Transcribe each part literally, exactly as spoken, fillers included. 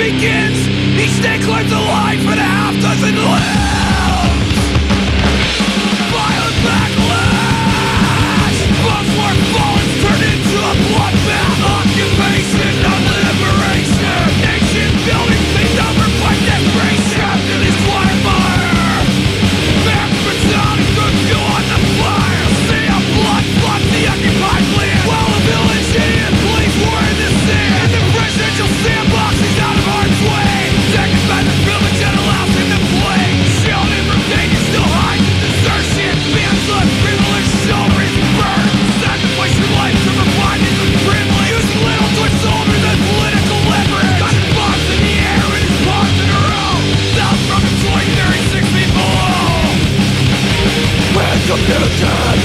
begins. Each day climbs a life and a half dozen lives. Violent backlash. Buzzword fallen turned into a bloodbath. Occupation of liberation. Nation building things over by desperation. Trapped in this quagmire. Back battalion could go on the fire. See a blood flood the occupied land. While the village and police war in the sand. And the presidential sandbox is out of harm's way. Taken by the privilege that allows him to play. Shielded from danger, still hides in desertion. Man's left privilege, sober is burned. Sacrifice your life to provide his privilege. Use little toy soldiers as political leverage. Got his bombs in the air and his paws in a row. South from the twenty, thirty-six feet below. Retribution.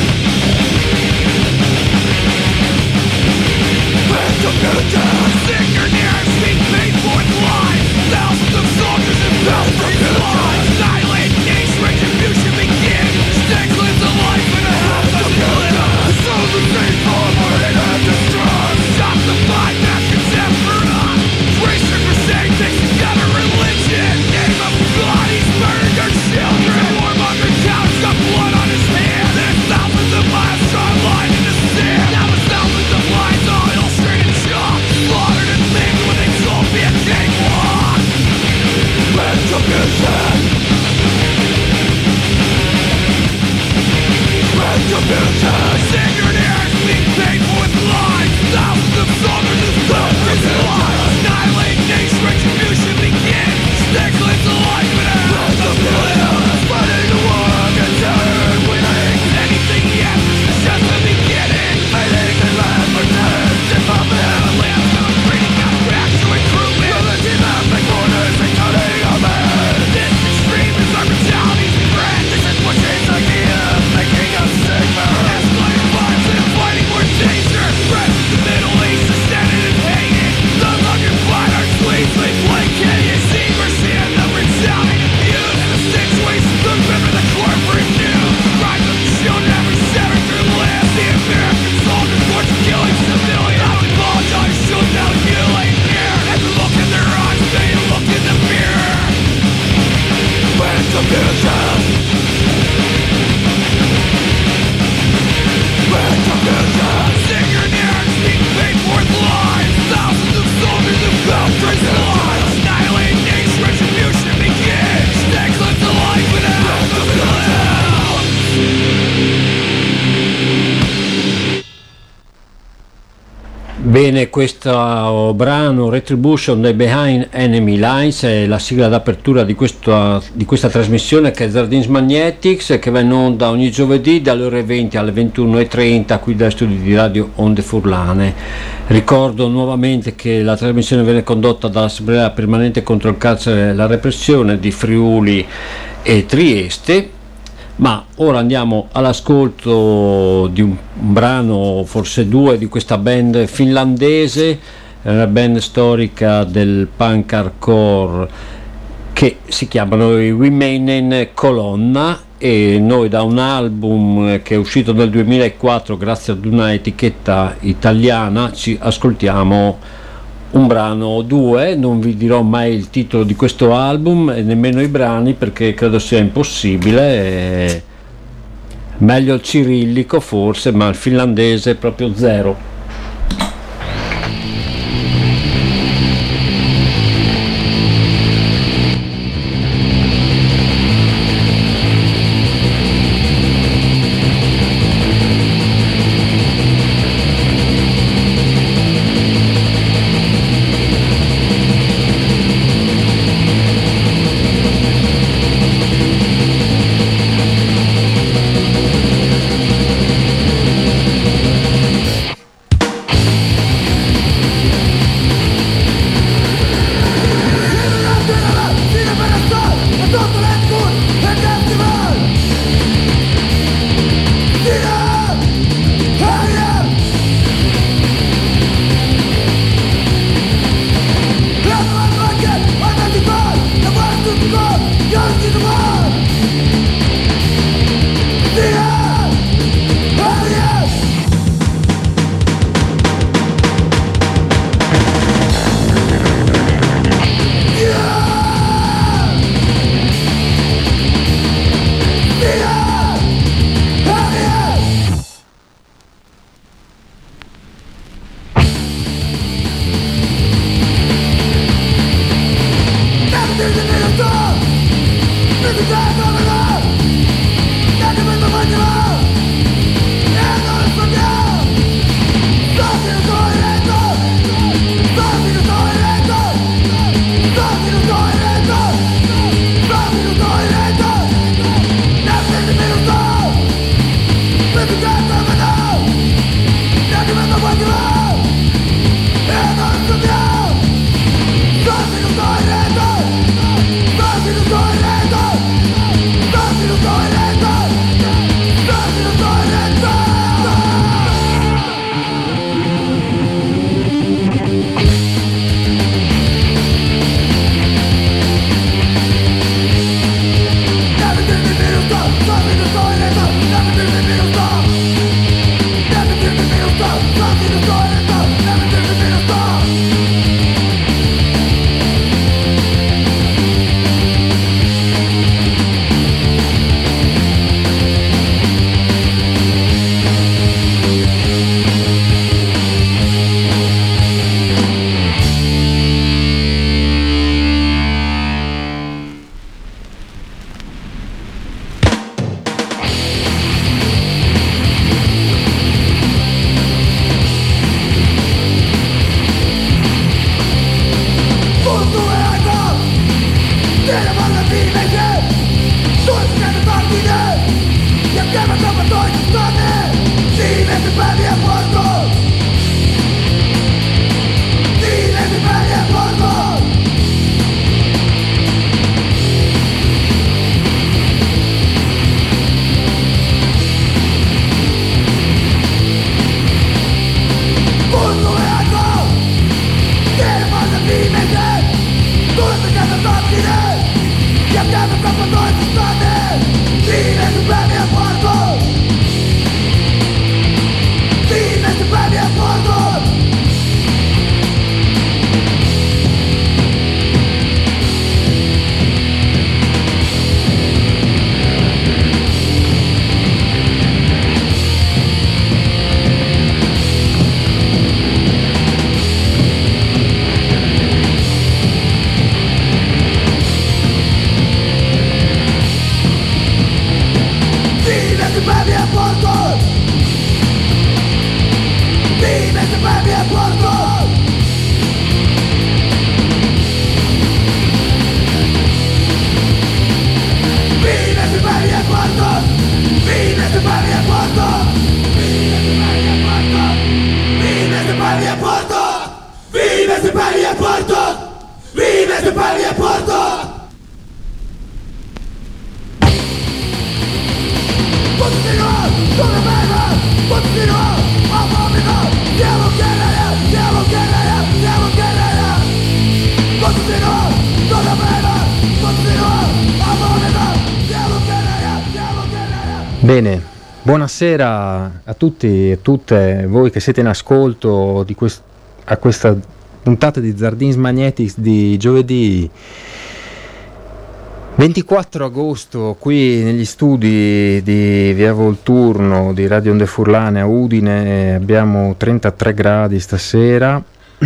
Retribution. Sick or near, speak paid for its lives. Thousands of soldiers and thousands of lives. Annihilate nation, retribution begins. Stakes lives a life and a half dozen lives. So the same forward and have distrust. Stop the fight, mass contempt for us. Race and crusade takes together religion. Name of God, he's murdered our children. Warmonger counts got blood on his hands. There's thousands of miles drawn line in the sand. Now there's thousands of lines all illustrated chalk. Slaughtered and maimed when they told me a cakewalk. Retribution. Retribution. Sacred airs being paid for with lies. Thousands of soldiers and soldiers lives. Annihilate nation, retribution begins. Stakes lives a life and a half dozen lives. Fighting the war against terror, winning. Anything yet is just the beginning. Fighting the land for terror, development. Land food, breeding out back to recruitment. Military mapping borders and cutting a man. This extreme is our brutality's brand. This is Bush's idea, making us safer. Escalating violence and fighting more danger. Rest in the Middle East is standing and hating. The occupied our sleeves, they placate. You see mercy and the brutality abuse. And the situation, the river, the corporate news. Crimes of children every severed through land. The American soldiers forced killing civilians. I would apologize, should now you ain't here. And look in their eyes, they look in the mirror. Retribution. Retribution. Sick or near, speak paid for its lives. Thousands of soldiers have felt for its lives. Annihilate nation, retribution begins. Stakes lives a life and a half dozen lives. Bene, questo brano Retribution dei Behind Enemy Lines è la sigla d'apertura di questa, di questa trasmissione che è Zardins Magnetics, che va in onda ogni giovedì dalle ore venti alle ventuno e trenta qui dai studi di Radio Onde Furlane. Ricordo nuovamente che la trasmissione viene condotta dall'Assemblea Permanente contro il carcere e la repressione di Friuli e Trieste. Ma ora andiamo all'ascolto di un, un brano, forse due, di questa band finlandese, una band storica del punk hardcore che si chiamano i Viimeinen Colonna, e noi da un album che è uscito nel duemilaquattro grazie ad una etichetta italiana ci ascoltiamo un brano o due. Non vi dirò mai il titolo di questo album e nemmeno i brani perché credo sia impossibile, e meglio il cirillico forse, ma il finlandese proprio zero. Bene, buonasera a tutti e tutte voi che siete in ascolto di quest- a questa puntata di Zardins Magnetics di giovedì ventiquattro agosto qui negli studi di Via Volturno di Radio Onde Furlane a Udine. Abbiamo trentatré gradi stasera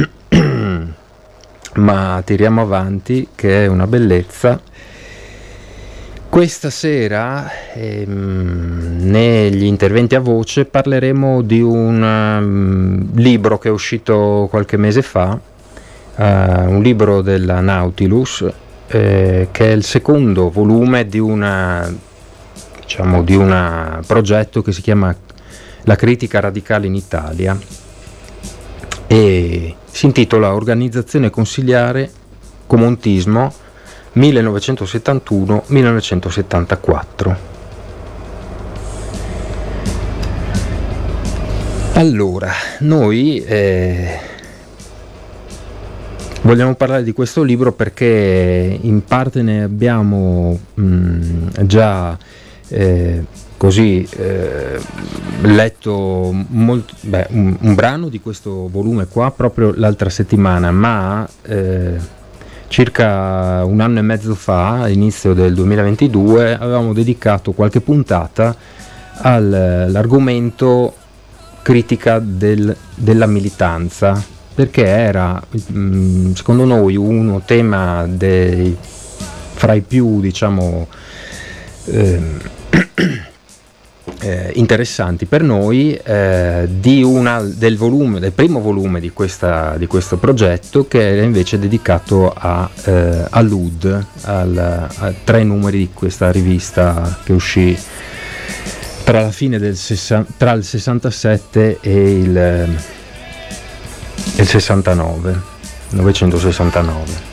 ma tiriamo avanti, che è una bellezza. Questa sera ehm, negli interventi a voce parleremo di un um, libro che è uscito qualche mese fa, uh, un libro della Nautilus, eh, che è il secondo volume di una diciamo di un progetto che si chiama La critica radicale in Italia e si intitola Organizzazione consiliare Comontismo millenovecentosettantuno millenovecentosettantaquattro. Allora, noi eh, vogliamo parlare di questo libro perché in parte ne abbiamo mh, già eh, così eh, letto molt, beh, un, un brano di questo volume qua proprio l'altra settimana, ma eh, circa un anno e mezzo fa, all'inizio del duemilaventidue, avevamo dedicato qualche puntata all'argomento critica del, della militanza, perché era mh, secondo noi uno tema dei, fra i più diciamo eh, eh, interessanti per noi, eh, di una, del volume, del primo volume di, questa, di questo progetto, che era invece dedicato a, eh, all'U D, al, a tre numeri di questa rivista che uscì tra la fine del sessa, tra il sessantasette e il, eh, il sessantanove, novecentosessantanove.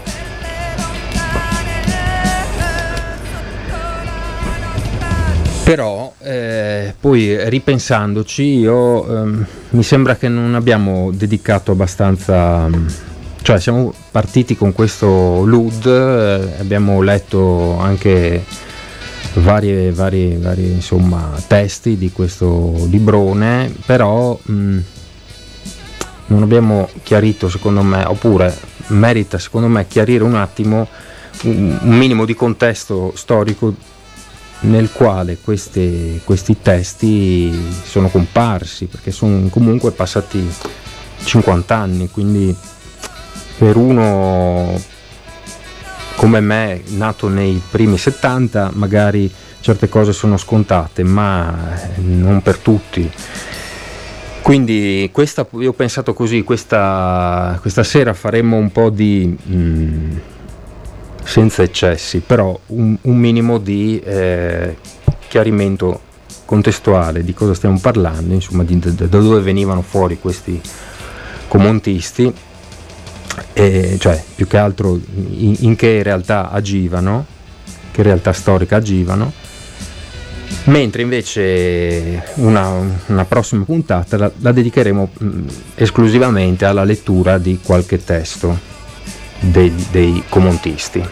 Però eh, poi ripensandoci io ehm, mi sembra che non abbiamo dedicato abbastanza, cioè siamo partiti con questo L U D, eh, abbiamo letto anche varie, varie, varie insomma testi di questo librone, però mh, non abbiamo chiarito, secondo me, oppure merita secondo me chiarire un attimo un, un minimo di contesto storico nel quale questi, questi testi sono comparsi, perché sono comunque passati cinquanta anni, quindi per uno come me, nato nei primi settanta, magari certe cose sono scontate, ma non per tutti. Quindi questa, io ho pensato così, questa, questa sera faremo un po' di... Mh, senza eccessi, però un, un minimo di eh, chiarimento contestuale di cosa stiamo parlando, insomma, di, da dove venivano fuori questi comontisti, e, cioè più che altro in, in che realtà agivano, che realtà storica agivano, mentre invece una, una prossima puntata la, la dedicheremo mh, esclusivamente alla lettura di qualche testo dei, dei comontisti.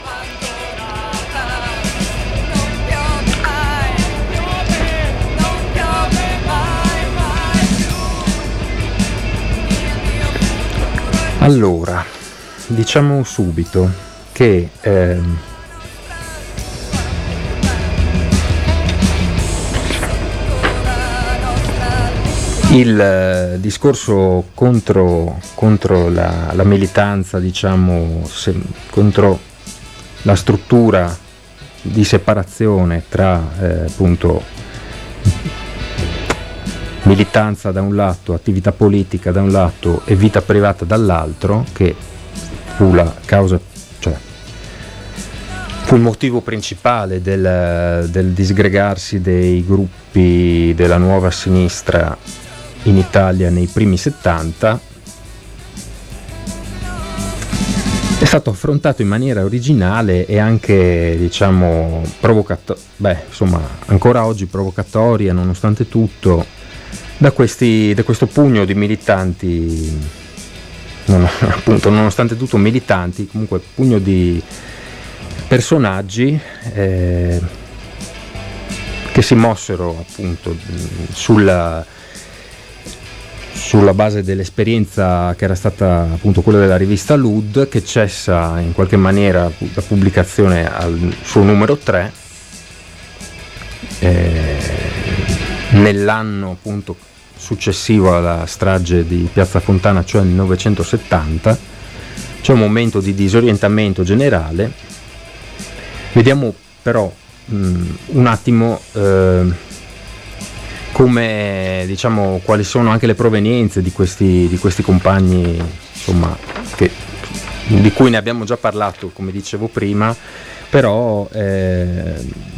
Allora, diciamo subito che eh, il eh, discorso contro, contro la, la militanza, diciamo, se, contro la struttura di separazione tra eh, appunto militanza da un lato, attività politica da un lato e vita privata dall'altro, che fu la causa, cioè fu il motivo principale del, del disgregarsi dei gruppi della nuova sinistra in Italia nei primi settanta, è stato affrontato in maniera originale e anche, diciamo, provocatoria, beh, insomma, ancora oggi provocatoria nonostante tutto, da questi, da questo pugno di militanti, non, appunto, nonostante tutto militanti, comunque pugno di personaggi eh, che si mossero appunto sulla sulla base dell'esperienza che era stata appunto quella della rivista L U D, che cessa in qualche maniera la pubblicazione al suo numero tre eh, nell'anno appunto successivo alla strage di Piazza Fontana, cioè nel millenovecentosettanta. C'è un momento di disorientamento generale. Vediamo però mh, un attimo eh, come, diciamo, quali sono anche le provenienze di questi, di questi compagni, insomma, che, di cui ne abbiamo già parlato, come dicevo prima, però eh,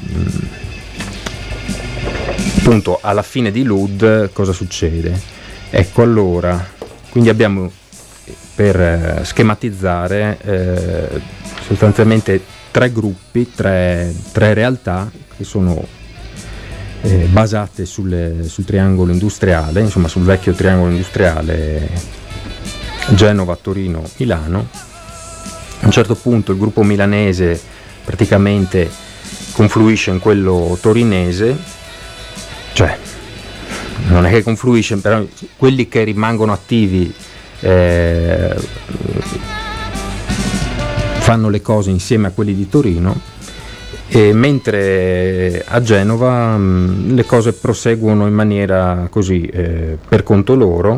appunto alla fine di L U D cosa succede? Ecco, allora, quindi abbiamo, per eh, schematizzare, eh, sostanzialmente tre gruppi, tre, tre realtà che sono Eh, basate sulle, sul triangolo industriale, insomma sul vecchio triangolo industriale Genova, Torino, Milano. A un certo punto il gruppo milanese praticamente confluisce in quello torinese, cioè non è che confluisce, però quelli che rimangono attivi eh, fanno le cose insieme a quelli di Torino. E mentre a Genova mh, le cose proseguono in maniera così eh, per conto loro.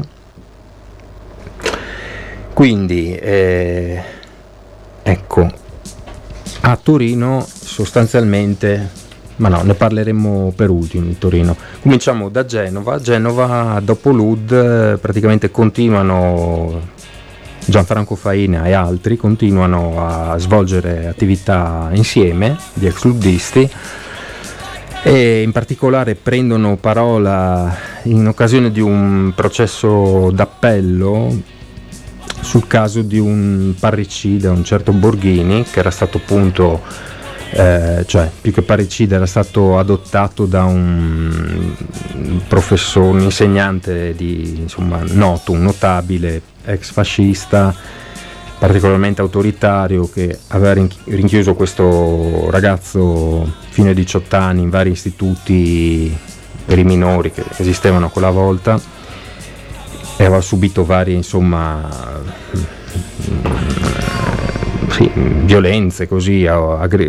Quindi eh, ecco, a Torino sostanzialmente, ma no, ne parleremo per ultimo di Torino. Cominciamo da Genova. Genova dopo L U D praticamente continuano, Gianfranco Faina e altri continuano a svolgere attività insieme, gli ex-luddisti, e in particolare prendono parola in occasione di un processo d'appello sul caso di un parricida, un certo Borghini, che era stato appunto, eh, cioè più che parricida, era stato adottato da un professore, un insegnante di, insomma, noto, un notabile ex fascista, particolarmente autoritario, che aveva rinchiuso questo ragazzo fino ai diciotto anni in vari istituti per i minori che esistevano a quella volta, e aveva subito varie, insomma, sì, violenze così, aggr-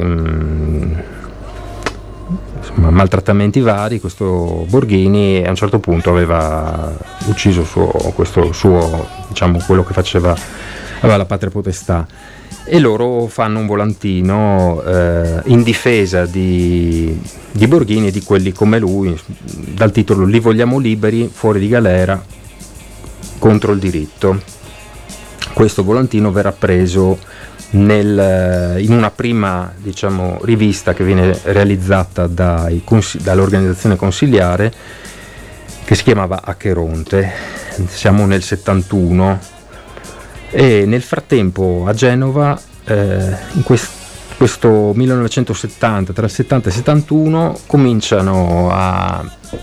insomma, maltrattamenti vari. Questo Borghini a un certo punto aveva ucciso suo, questo suo, diciamo, quello che faceva, aveva la patria potestà, e loro fanno un volantino eh, in difesa di, di Borghini e di quelli come lui, dal titolo "Li vogliamo liberi, fuori di galera, contro il diritto". Questo volantino verrà preso nel, in una prima, diciamo, rivista che viene realizzata dai, dall'organizzazione consiliare, che si chiamava Acheronte. Siamo nel settantuno e nel frattempo a Genova, eh, in quest, questo millenovecentosettanta, tra il settanta e il settantuno, cominciano a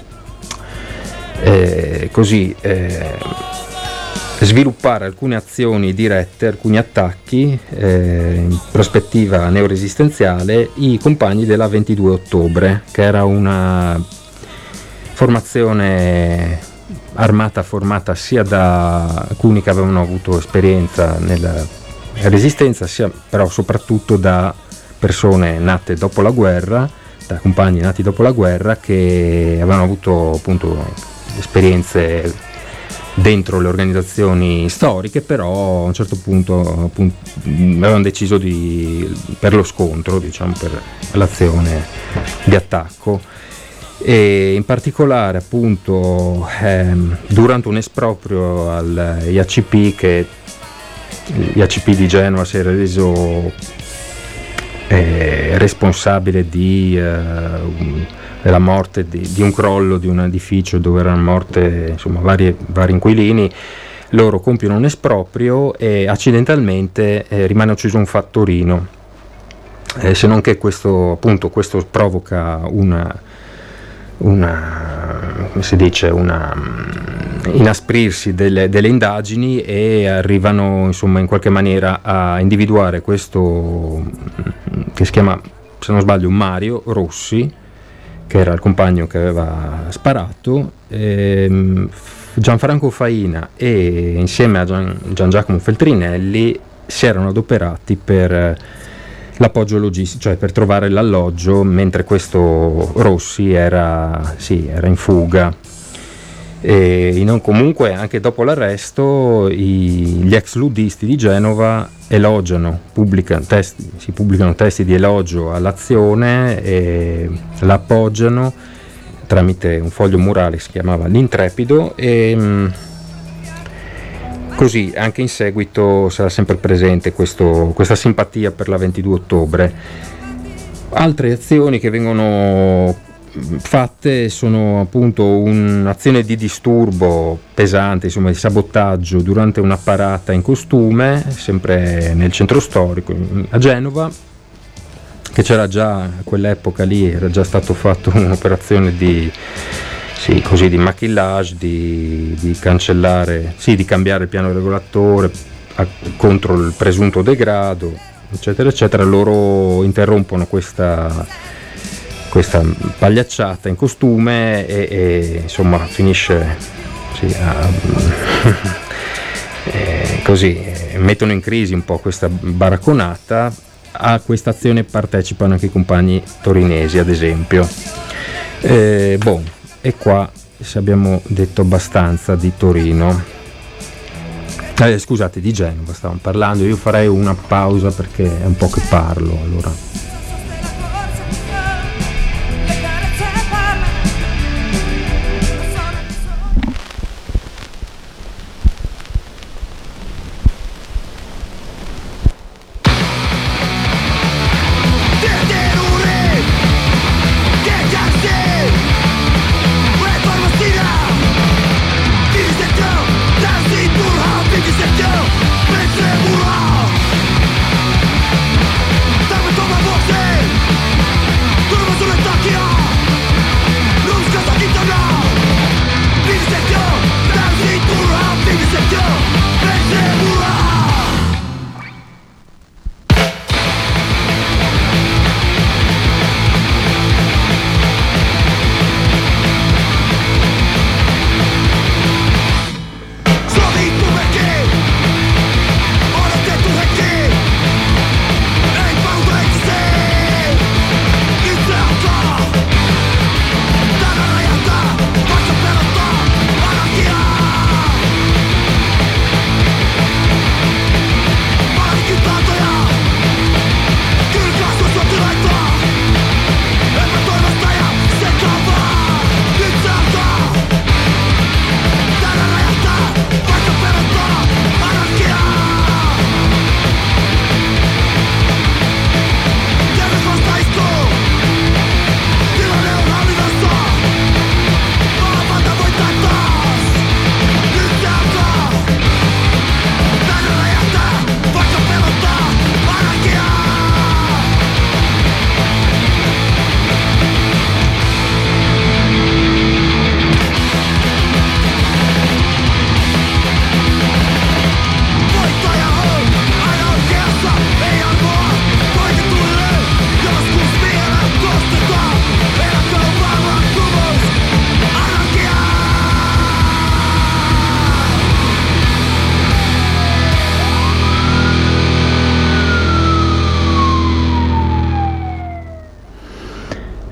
eh, così eh, sviluppare alcune azioni dirette, alcuni attacchi eh, in prospettiva neoresistenziale, i compagni della ventidue ottobre, che era una formazione armata formata sia da alcuni che avevano avuto esperienza nella resistenza, sia però soprattutto da persone nate dopo la guerra, da compagni nati dopo la guerra, che avevano avuto appunto esperienze dentro le organizzazioni storiche, però a un certo punto appunto avevano deciso di, per lo scontro, diciamo, per l'azione di attacco. E in particolare appunto ehm, durante un esproprio all'I A C P, che l'I A C P di Genova si era reso eh, responsabile di, eh, della morte di, di un crollo di un edificio dove erano morte, insomma, vari, vari inquilini. Loro compiono un esproprio e accidentalmente eh, rimane ucciso un fattorino, eh, se non che questo appunto questo provoca una una, come si dice, una inasprirsi delle, delle indagini, e arrivano, insomma, in qualche maniera a individuare questo, che si chiama, se non sbaglio, Mario Rossi, che era il compagno che aveva sparato. ehm, Gianfranco Faina e insieme a Gian, Gian Giacomo Feltrinelli si erano adoperati per l'appoggio logistico, cioè per trovare l'alloggio, mentre questo Rossi era, sì, era in fuga. E in, comunque anche dopo l'arresto i, gli ex ludisti di Genova elogiano, pubblicano testi, si pubblicano testi di elogio all'azione e la appoggiano tramite un foglio murale che si chiamava L'Intrepido, e mh, così anche in seguito sarà sempre presente questo, questa simpatia per la ventidue ottobre. Altre azioni che vengono fatte sono appunto un'azione di disturbo pesante, insomma di sabotaggio, durante una parata in costume, sempre nel centro storico a Genova, che c'era già a quell'epoca lì, era già stato fatto un'operazione di Sì, così di maquillage, di, di cancellare, sì, di cambiare il piano regolatore a, contro il presunto degrado, eccetera, eccetera. Loro interrompono questa, questa pagliacciata in costume e, e insomma finisce sì, a, e così, mettono in crisi un po' questa baracconata. A questa azione partecipano anche i compagni torinesi, ad esempio. Eh, bon. E qua, se abbiamo detto abbastanza di Torino, eh, scusate, di Genova stavamo parlando. Io farei una pausa perché è un po' che parlo, allora. Toma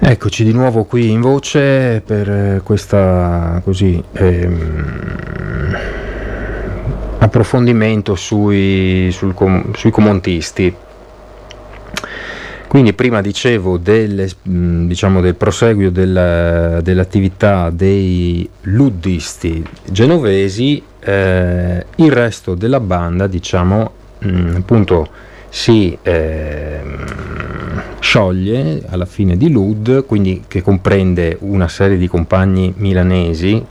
Eccoci di nuovo qui in voce per questa così ehm, approfondimento sui, sul com, sui comontisti. Quindi prima dicevo del, diciamo, del proseguio del, dell'attività dei luddisti genovesi, eh, il resto della banda, diciamo, mh, appunto si eh, scioglie alla fine di Lud, quindi che comprende una serie di compagni milanesi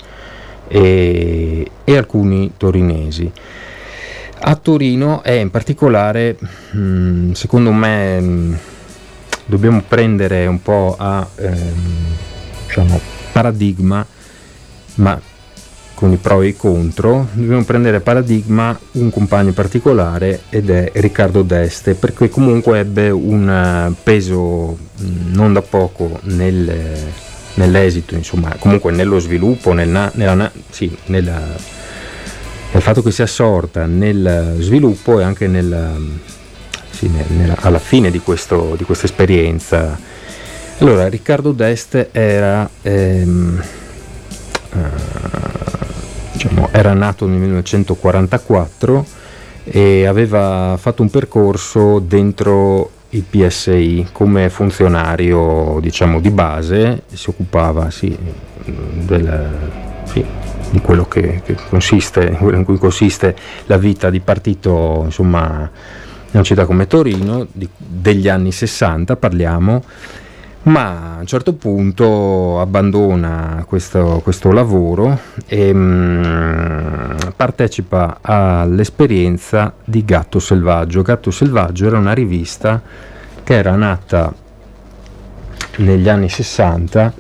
e, e alcuni torinesi. A Torino è in particolare, mh, secondo me, mh, dobbiamo prendere un po' a ehm, diciamo, paradigma, ma con i pro e i contro, dobbiamo prendere paradigma un compagno particolare, ed è Riccardo d'Este, perché comunque ebbe un peso non da poco nel, nell'esito, insomma, comunque nello sviluppo, nel, nella, sì, nella, nel fatto che sia sorta, nel sviluppo e anche nel, sì, nella, alla fine di, questo, di questa esperienza. Allora, Riccardo d'Este era ehm, uh, diciamo, era nato nel millenovecentoquarantaquattro e aveva fatto un percorso dentro il P S I come funzionario, diciamo, di base. Si occupava sì, del, sì, di quello che, che consiste, in cui consiste la vita di partito, insomma, in una città come Torino, di, degli anni sessanta parliamo, ma a un certo punto abbandona questo, questo lavoro e mh, partecipa all'esperienza di Gatto Selvaggio. Gatto Selvaggio era una rivista che era nata negli anni sessanta,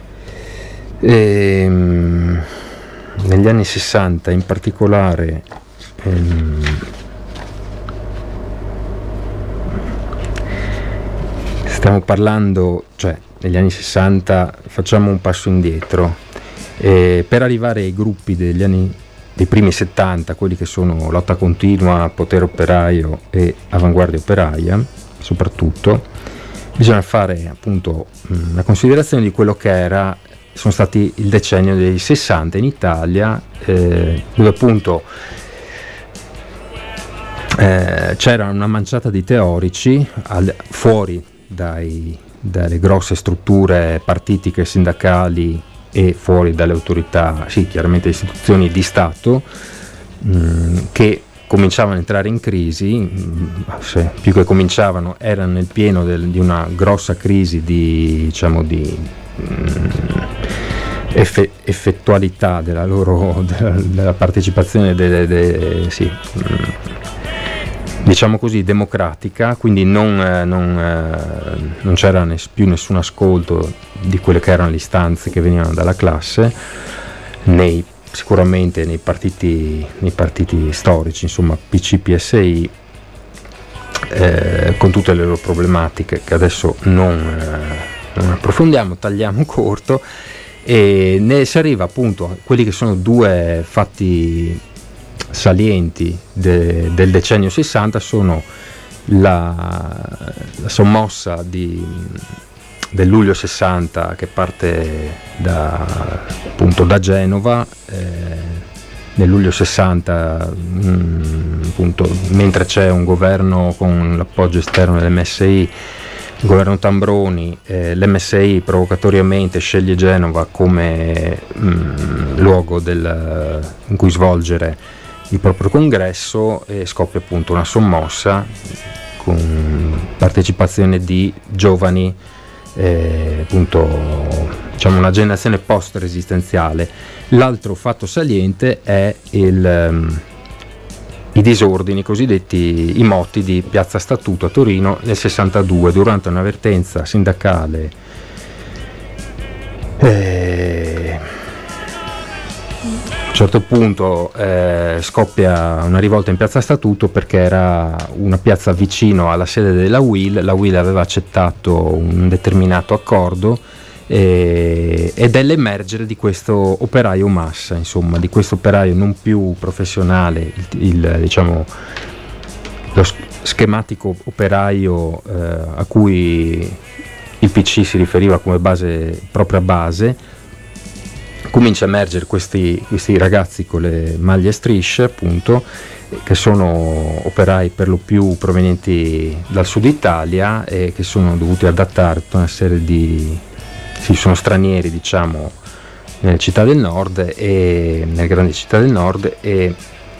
e, mh, negli anni sessanta in particolare ehm, stiamo parlando, cioè negli anni sessanta, facciamo un passo indietro, eh, per arrivare ai gruppi degli anni, dei primi settanta, quelli che sono Lotta Continua, Potere Operaio e Avanguardia Operaia, soprattutto, bisogna fare appunto una considerazione di quello che era, sono stati il decennio dei sessanta in Italia, eh, dove appunto eh, c'era una manciata di teorici al, fuori Dai, dalle grosse strutture partitiche, sindacali e fuori dalle autorità, sì, chiaramente istituzioni di Stato, mh, che cominciavano a entrare in crisi, mh, se più che cominciavano, erano nel pieno del, di una grossa crisi di, diciamo, di mh, effe, effettualità della loro della, della partecipazione delle, delle, sì, mh, diciamo così, democratica, quindi non, eh, non, eh, non c'era ness- più nessun ascolto di quelle che erano le istanze che venivano dalla classe, nei, sicuramente nei partiti, nei partiti storici, insomma P C, P S I, eh, con tutte le loro problematiche che adesso non, eh, non approfondiamo, tagliamo corto, e ne si arriva appunto a quelli che sono due fatti salienti de, del decennio sessanta. Sono la, la sommossa di, del luglio sessanta, che parte da, appunto da Genova, eh, nel luglio sessanta, mh, appunto, mentre c'è un governo con l'appoggio esterno dell'M S I, il governo Tambroni, eh, l'M S I provocatoriamente sceglie Genova come mh, luogo del, in cui svolgere il proprio congresso, e scoppia appunto una sommossa con partecipazione di giovani, eh, appunto, diciamo una generazione post-resistenziale. L'altro fatto saliente è il, um, i disordini cosiddetti, i motti di Piazza Statuto a Torino nel sessantadue, durante un'avvertenza sindacale eh, a un certo punto eh, scoppia una rivolta in Piazza Statuto, perché era una piazza vicino alla sede della U I L. La U I L aveva accettato un determinato accordo, eh, ed è l'emergere di questo operaio massa, insomma, di questo operaio non più professionale, il, il, diciamo lo schematico operaio eh, a cui il P C si riferiva come base, propria base, comincia a emergere questi, questi ragazzi con le maglie a strisce, appunto, che sono operai per lo più provenienti dal sud Italia e che sono dovuti adattare tutta una serie di, sì, sono stranieri, diciamo, nelle città del nord e nelle grandi città del nord, e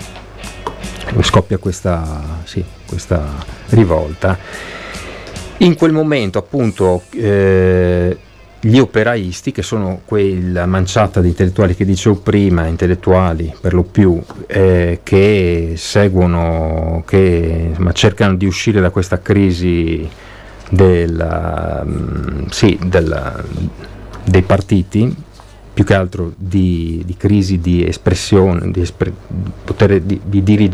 scoppia questa, sì, questa rivolta. In quel momento, appunto, eh, gli operaisti, che sono quella manciata di intellettuali che dicevo prima, intellettuali per lo più, eh, che seguono, che insomma, cercano di uscire da questa crisi della, sì, della, dei partiti, più che altro di, di crisi di espressione, di espre, potere di, di diri,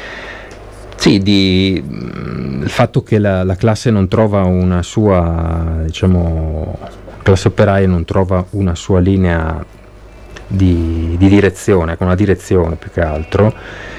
sì, di mh, il fatto che la, la classe non trova una sua, diciamo, classe operaia non trova una sua linea di, di direzione, con una direzione più che altro,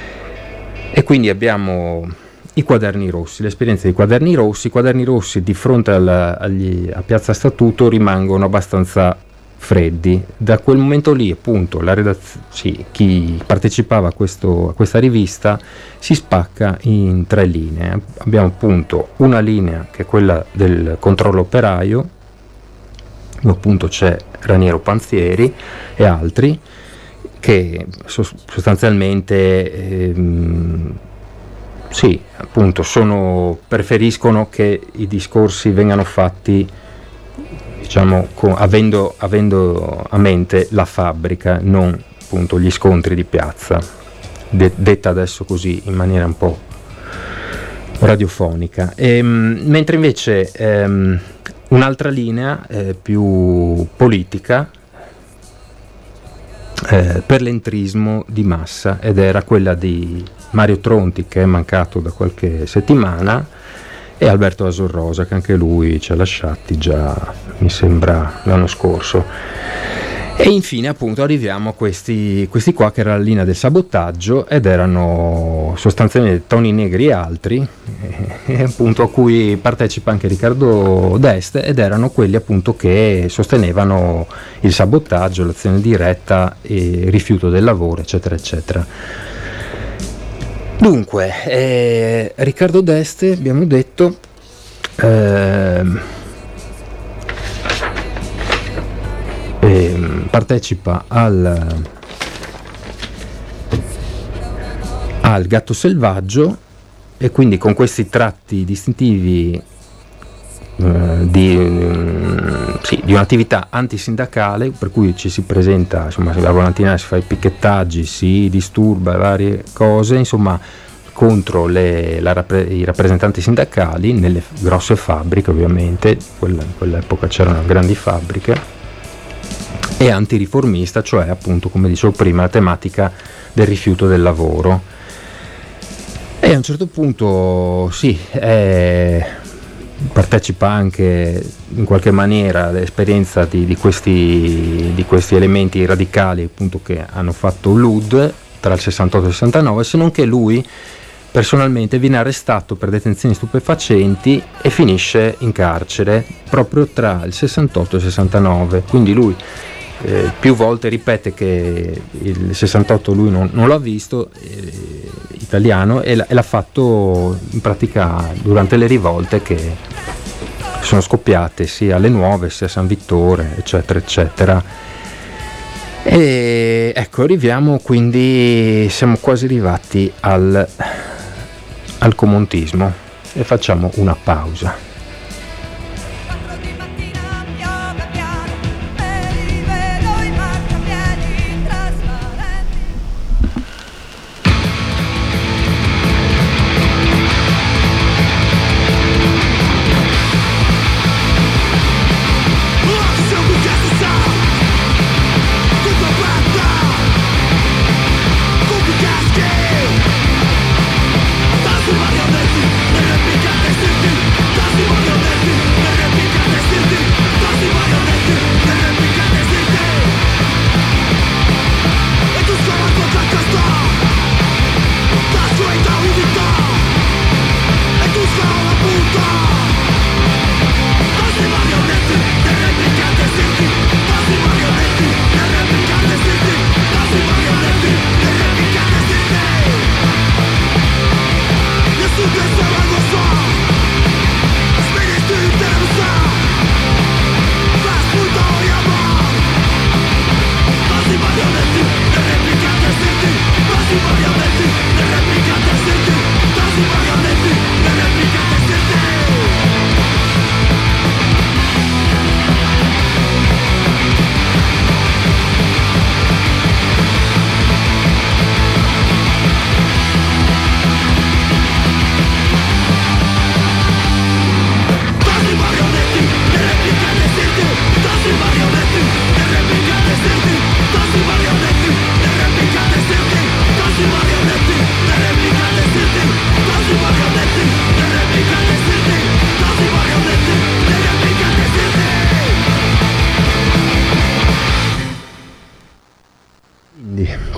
e quindi abbiamo i quaderni rossi, l'esperienza dei quaderni rossi. I quaderni rossi di fronte alla, agli, a Piazza Statuto rimangono abbastanza freddi. Da quel momento lì, appunto, la redaz- sì, chi partecipava a, questo, a questa rivista si spacca in tre linee. Abbiamo appunto una linea che è quella del controllo operaio, dove appunto c'è Raniero Panzieri e altri che sostanzialmente ehm, sì, appunto, sono, preferiscono che i discorsi vengano fatti, diciamo, con, avendo, avendo a mente la fabbrica, non appunto gli scontri di piazza, de, detta adesso così in maniera un po' radiofonica. E, mentre invece ehm, un'altra linea eh, più politica eh, per l'entrismo di massa, ed era quella di Mario Tronti, che è mancato da qualche settimana, e Alberto Asorrosa, che anche lui ci ha lasciati già, mi sembra, l'anno scorso. E infine appunto arriviamo a questi, questi qua, che era la linea del sabotaggio, ed erano sostanzialmente Toni Negri e altri, e appunto a cui partecipa anche Riccardo D'Este, ed erano quelli appunto che sostenevano il sabotaggio, l'azione diretta, e il rifiuto del lavoro, eccetera eccetera. Dunque, eh, Riccardo D'Este, abbiamo detto, eh, eh, partecipa al, al Gatto Selvaggio, e quindi con questi tratti distintivi eh, di, um, sì, di un'attività antisindacale, per cui ci si presenta, insomma, la Volantina si fa i picchettaggi, si disturba varie cose, insomma, contro le, la, i rappresentanti sindacali nelle grosse fabbriche, ovviamente, quella, in quell'epoca c'erano grandi fabbriche, e antiriformista, cioè appunto, come dicevo prima, la tematica del rifiuto del lavoro. E a un certo punto sì, è, partecipa anche in qualche maniera all'esperienza di, di, questi, di questi elementi radicali, appunto, che hanno fatto l'U D tra il sessantotto e il sessantanove, se non che lui personalmente viene arrestato per detenzioni stupefacenti e finisce in carcere proprio tra il sessantotto e il sessantanove. Quindi lui eh, più volte ripete che il sessantotto lui non, non l'ha visto, eh, italiano, e, l- e l'ha fatto in pratica durante le rivolte che sono scoppiate sia alle Nuove sia a San Vittore, eccetera eccetera. E ecco, arriviamo, quindi siamo quasi arrivati al, al comontismo, e facciamo una pausa. That's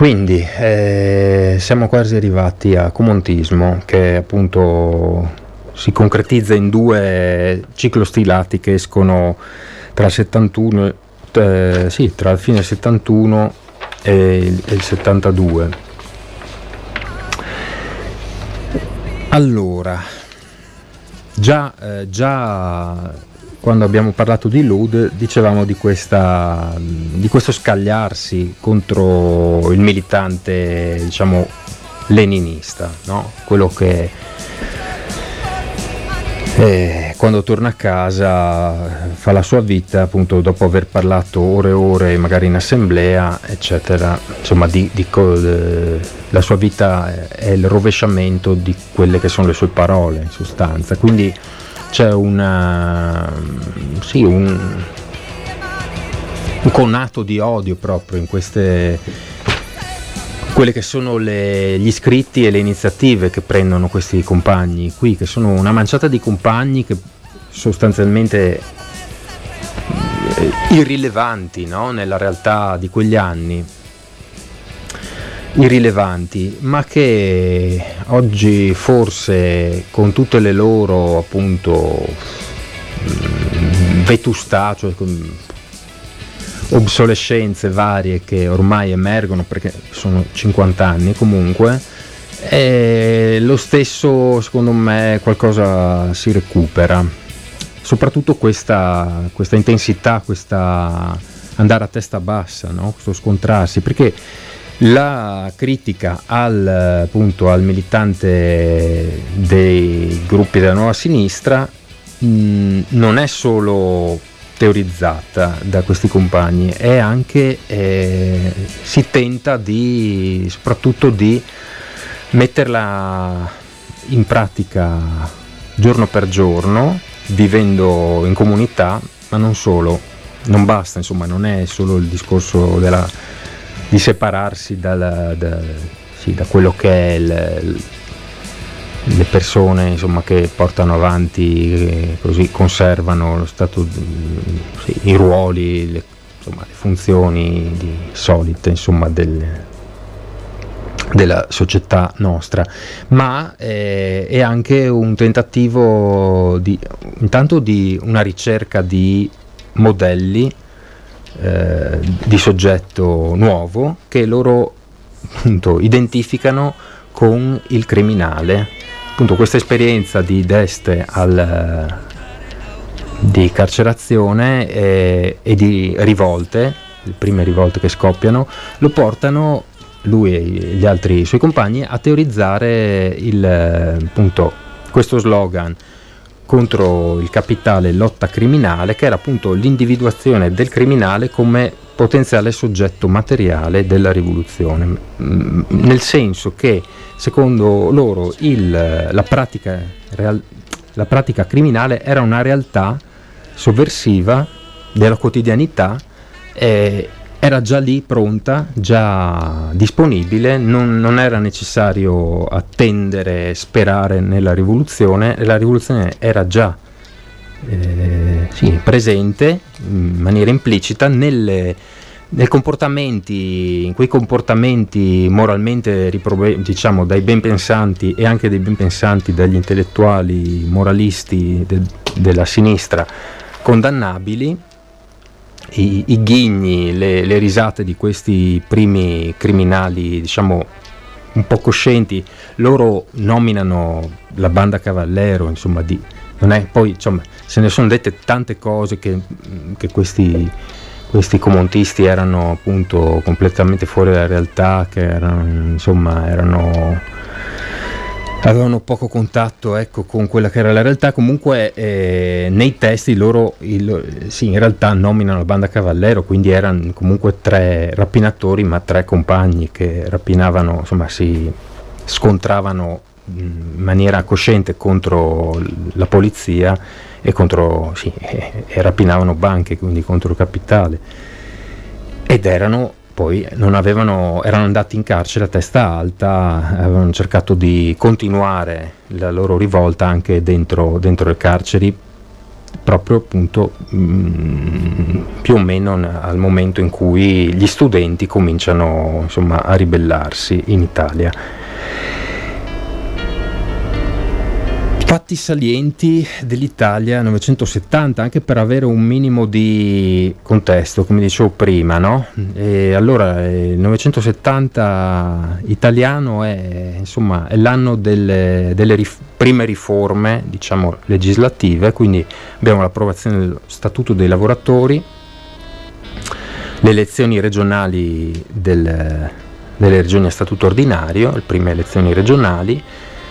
quindi eh, siamo quasi arrivati a Comontismo, che appunto si concretizza in due ciclostilati che escono tra il settantuno, eh, sì, tra la fine del settantuno e il, e il settantadue. Allora, già, eh, già quando abbiamo parlato di Lud dicevamo di, questa, di questo scagliarsi contro il militante, diciamo, leninista, no? Quello che eh, quando torna a casa fa la sua vita, appunto, dopo aver parlato ore e ore magari in assemblea, eccetera, insomma, di, di, de, la sua vita è il rovesciamento di quelle che sono le sue parole, in sostanza. Quindi c'è una, sì, un, un connato di odio proprio in queste, quelle che sono le, gli scritti e le iniziative che prendono questi compagni qui, che sono una manciata di compagni che sostanzialmente irrilevanti, no? Nella realtà di quegli anni, irrilevanti, ma che oggi forse con tutte le loro, appunto, vetustà, cioè obsolescenze varie che ormai emergono, perché sono cinquanta anni comunque, e lo stesso, secondo me, qualcosa si recupera, soprattutto questa, questa intensità, questa andare a testa bassa, no? Questo scontrarsi, perché la critica al, appunto, al militante dei gruppi della nuova sinistra mh, non è solo teorizzata da questi compagni, è anche eh, si tenta di soprattutto di metterla in pratica giorno per giorno, vivendo in comunità, ma non solo, non basta, insomma, non è solo il discorso della di separarsi dal, da, sì, da quello che è il, le persone, insomma, che portano avanti, eh, così conservano lo stato, sì, i ruoli, le, insomma, le funzioni di, solite, insomma, del, della società nostra, ma eh, è anche un tentativo di, intanto, di una ricerca di modelli Eh, di soggetto nuovo che loro, appunto, identificano con il criminale. Appunto, questa esperienza di D'Este al, di carcerazione eh, e di rivolte, le prime rivolte che scoppiano, lo portano, lui e gli altri suoi compagni, a teorizzare il, appunto, questo slogan contro il capitale, lotta criminale, che era appunto l'individuazione del criminale come potenziale soggetto materiale della rivoluzione, nel senso che secondo loro il, la, pratica, real, la pratica criminale era una realtà sovversiva della quotidianità, eh, era già lì pronta, già disponibile, non, non era necessario attendere, sperare nella rivoluzione, la rivoluzione era già eh, sì, presente in maniera implicita nelle, nei comportamenti, in quei comportamenti moralmente riprobe, diciamo, dai ben pensanti e anche dei ben pensanti, dagli intellettuali moralisti de, della sinistra condannabili. I, i ghigni, le, le risate di questi primi criminali, diciamo, un po' coscienti, loro nominano la banda Cavallero, insomma, di, non è, poi, insomma, se ne sono dette tante cose che, che questi, questi comontisti erano, appunto, completamente fuori dalla realtà, che erano, insomma, erano avevano poco contatto, ecco, con quella che era la realtà. Comunque eh, nei testi loro il, sì, in realtà nominano la banda Cavallero, quindi erano comunque tre rapinatori, ma tre compagni che rapinavano, insomma, si scontravano in maniera cosciente contro la polizia e contro, sì, e, e rapinavano banche, quindi contro il capitale, ed erano poi non avevano, erano andati in carcere a testa alta, avevano cercato di continuare la loro rivolta anche dentro, dentro le carceri, proprio, appunto, mh, più più o meno al momento in cui gli studenti cominciano, insomma, a ribellarsi in Italia. Fatti salienti dell'Italia novecentosettanta, anche per avere un minimo di contesto, come dicevo prima, no? E allora il novecentosettanta italiano è, insomma, è l'anno delle, delle rif- prime riforme, diciamo, legislative, quindi abbiamo l'approvazione dello Statuto dei lavoratori, le elezioni regionali del, delle regioni a statuto ordinario, le prime elezioni regionali,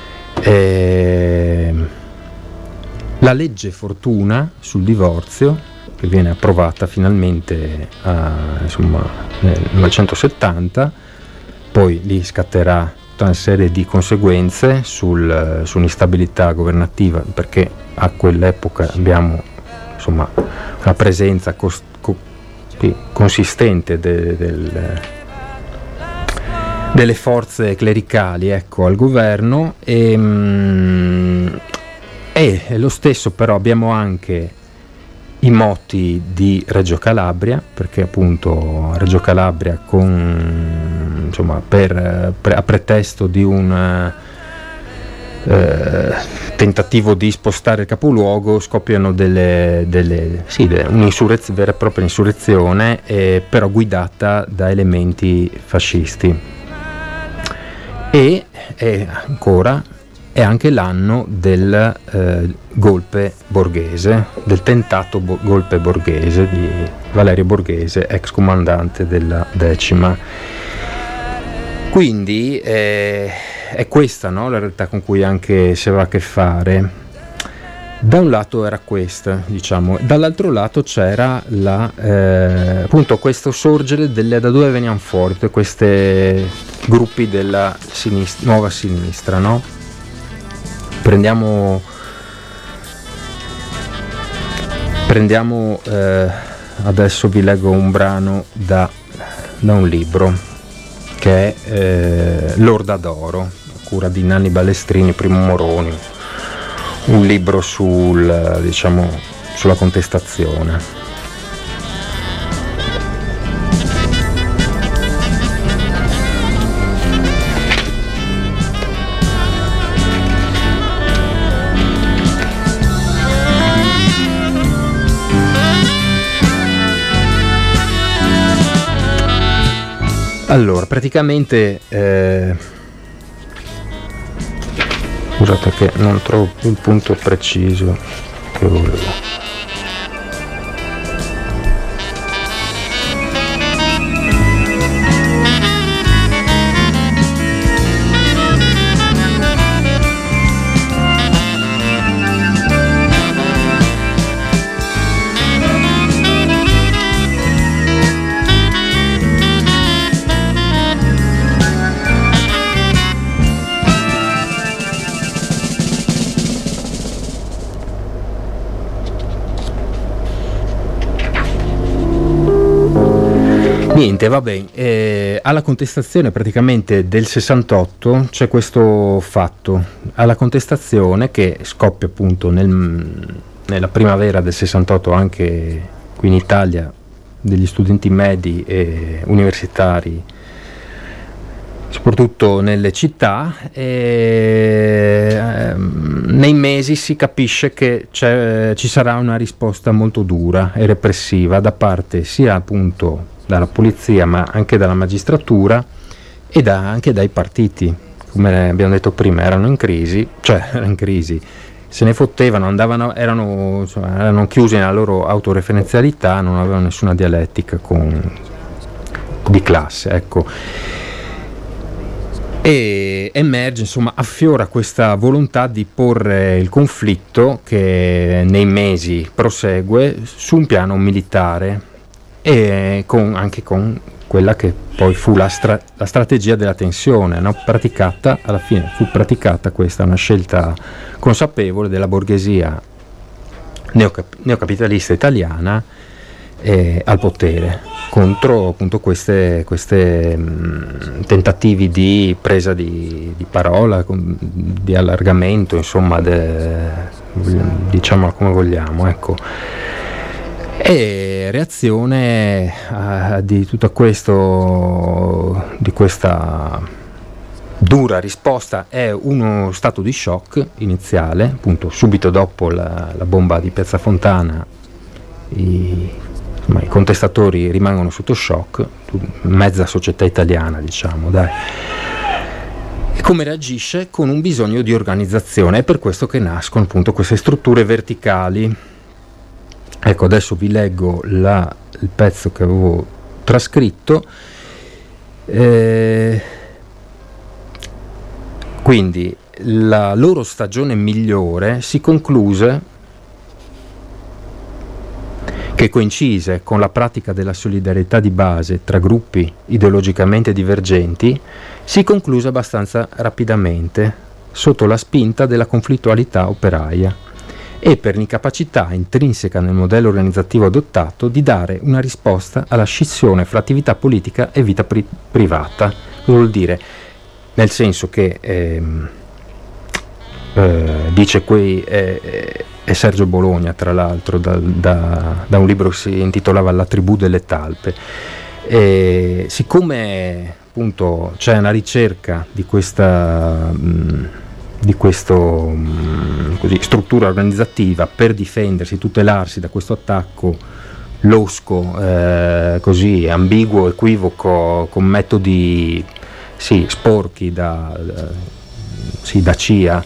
eh, la legge Fortuna sul divorzio, che viene approvata finalmente a, insomma, nel novemicentosettanta, poi lì scatterà tutta una serie di conseguenze sul, sull'instabilità governativa, perché a quell'epoca abbiamo, insomma, una presenza cost, co, consistente de, del delle forze clericali, ecco, al governo, e, mh, e lo stesso però abbiamo anche i moti di Reggio Calabria, perché appunto Reggio Calabria, con, insomma, per, per, a pretesto di un eh, tentativo di spostare il capoluogo, scoppiano delle, delle sì, un'insurrezione, vera e propria insurrezione, eh, però guidata da elementi fascisti. E è ancora è anche l'anno del eh, golpe borghese, del tentato bo- golpe borghese di Valerio Borghese, ex comandante della decima. Quindi eh, è questa, no, la realtà con cui anche si aveva a che fare. Da un lato era questa, diciamo, dall'altro lato c'era la, eh, appunto questo sorgere delle, da dove veniamo fuori, tutte queste gruppi della sinistra, nuova sinistra, no? Prendiamo prendiamo eh, adesso vi leggo un brano da, da un libro che è eh, L'Orda d'Oro, a cura di Nanni Balestrini, Primo Moroni, un libro sul, diciamo, sulla contestazione. Allora, praticamente eh, scusate che non trovo più il punto preciso che volevo. Niente, vabbè, eh, alla contestazione praticamente del sessantotto c'è questo fatto, alla contestazione che scoppia appunto nel, nella primavera del sessantotto anche qui in Italia, degli studenti medi e universitari, soprattutto nelle città, e ehm, nei mesi si capisce che c'è, ci sarà una risposta molto dura e repressiva da parte sia appunto dalla polizia ma anche dalla magistratura e da, anche dai partiti, come abbiamo detto prima, erano in crisi, cioè erano in crisi, se ne fottevano, andavano, erano, insomma, erano chiusi nella loro autoreferenzialità, non avevano nessuna dialettica con, di classe, ecco. E emerge, insomma, affiora questa volontà di porre il conflitto, che nei mesi prosegue, su un piano militare, e con, anche con quella che poi fu la, stra- la strategia della tensione, no? Praticata, alla fine fu praticata questa, una scelta consapevole della borghesia neocap- neocapitalista italiana eh, al potere, contro appunto queste, queste mh, tentativi di presa di, di parola, con, di allargamento, insomma, de, diciamo come vogliamo, ecco. E reazione uh, di tutto questo, di questa dura risposta, è uno stato di shock iniziale, appunto subito dopo la, la bomba di Piazza Fontana. I, insomma, i contestatori rimangono sotto shock, mezza società italiana, diciamo, dai. E come reagisce? Con un bisogno di organizzazione. È per questo che nascono appunto queste strutture verticali. Ecco, adesso vi leggo la, il pezzo che avevo trascritto. Eh, quindi la loro stagione migliore si concluse, che coincise con la pratica della solidarietà di base tra gruppi ideologicamente divergenti, si concluse abbastanza rapidamente sotto la spinta della conflittualità operaia e per l'incapacità intrinseca nel modello organizzativo adottato di dare una risposta alla scissione fra attività politica e vita pri- privata. Cosa vuol dire? Nel senso che ehm, eh, dice qui eh, è Sergio Bologna, tra l'altro, da, da, da un libro che si intitolava La tribù delle talpe. E siccome appunto c'è una ricerca di questa mh, di questa struttura organizzativa per difendersi, tutelarsi da questo attacco losco, eh, così ambiguo, equivoco, con metodi sì, sporchi da, da, sì, da C I A,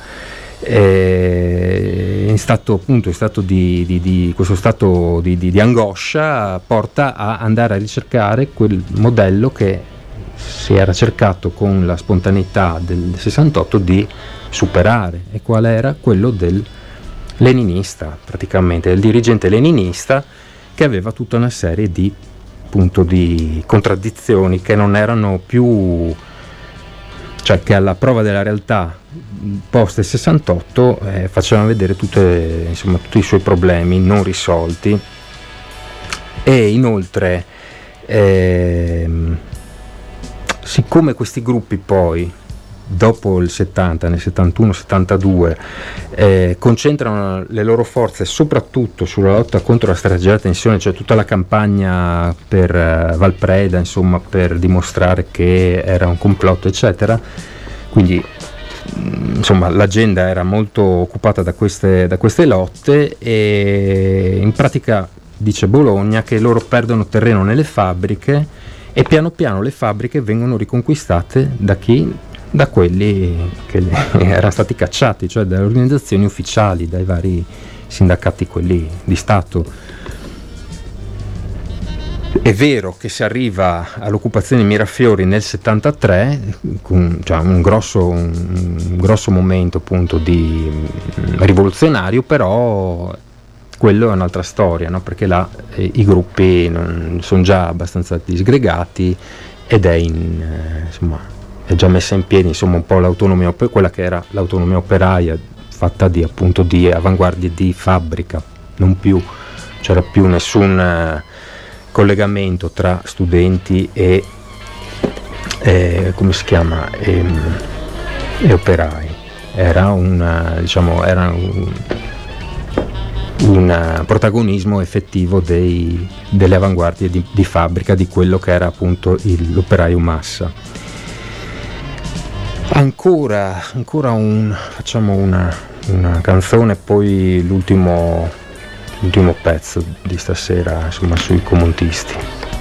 eh, in stato appunto in stato di, di, di questo stato di, di, di angoscia, porta a andare a ricercare quel modello che si era cercato con la spontaneità del sessantotto di superare. E qual era? Quello del leninista, praticamente del dirigente leninista, che aveva tutta una serie di appunto di contraddizioni che non erano più, cioè che alla prova della realtà post il sessantotto eh, facevano vedere tutte, insomma, tutti i suoi problemi non risolti. E inoltre ehm, siccome questi gruppi poi dopo il settanta, nel settantuno settantadue, eh, concentrano le loro forze soprattutto sulla lotta contro la strategia della tensione, cioè tutta la campagna per eh, Valpreda, insomma, per dimostrare che era un complotto, eccetera. Quindi mh, insomma l'agenda era molto occupata da queste, da queste lotte, e in pratica dice Bologna che loro perdono terreno nelle fabbriche e piano piano le fabbriche vengono riconquistate da chi? Da quelli che erano stati cacciati, cioè dalle organizzazioni ufficiali, dai vari sindacati, quelli di Stato. È vero che si arriva all'occupazione di Mirafiori nel settantatré, con, cioè un, grosso, un grosso momento appunto di rivoluzionario, però quello è un'altra storia, no? Perché là eh, i gruppi non, sono già abbastanza disgregati ed è in eh, insomma è già messa in piedi, insomma, un po' l'autonomia, quella che era l'autonomia operaia, fatta di appunto di avanguardie di fabbrica, non più c'era più nessun eh, collegamento tra studenti e eh, come si chiama e, e operai. Era un diciamo era un, un protagonismo effettivo dei, delle avanguardie di, di fabbrica, di quello che era appunto il, l'operaio massa. Ancora, ancora un, facciamo una, una canzone, poi l'ultimo, l'ultimo pezzo di stasera, insomma, sui comuntisti.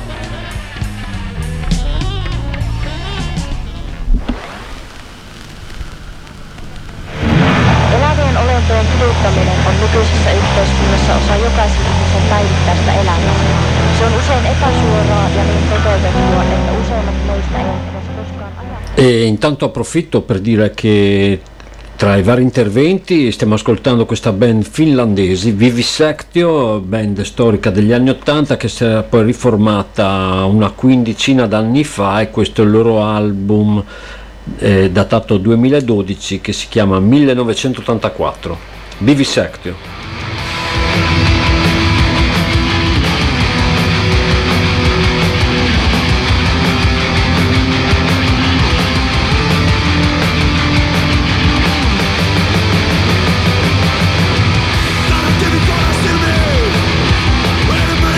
Elävien olentojen kiduttaminen on nykyisessä yhteiskunnassa osa jokaisen ihmisen päivittäistä elämää. Se on usein epäsuoraa ja niin toteutettua, että useimmat meistä eivät edes koskaan ajatella. E intanto approfitto per dire che tra i vari interventi stiamo ascoltando questa band finlandese, Vivisectio, band storica degli anni ottanta che si era poi riformata una quindicina d'anni fa, e questo è il loro album eh, datato duemiladodici che si chiama millenovecentottantaquattro. Vivisectio. Give me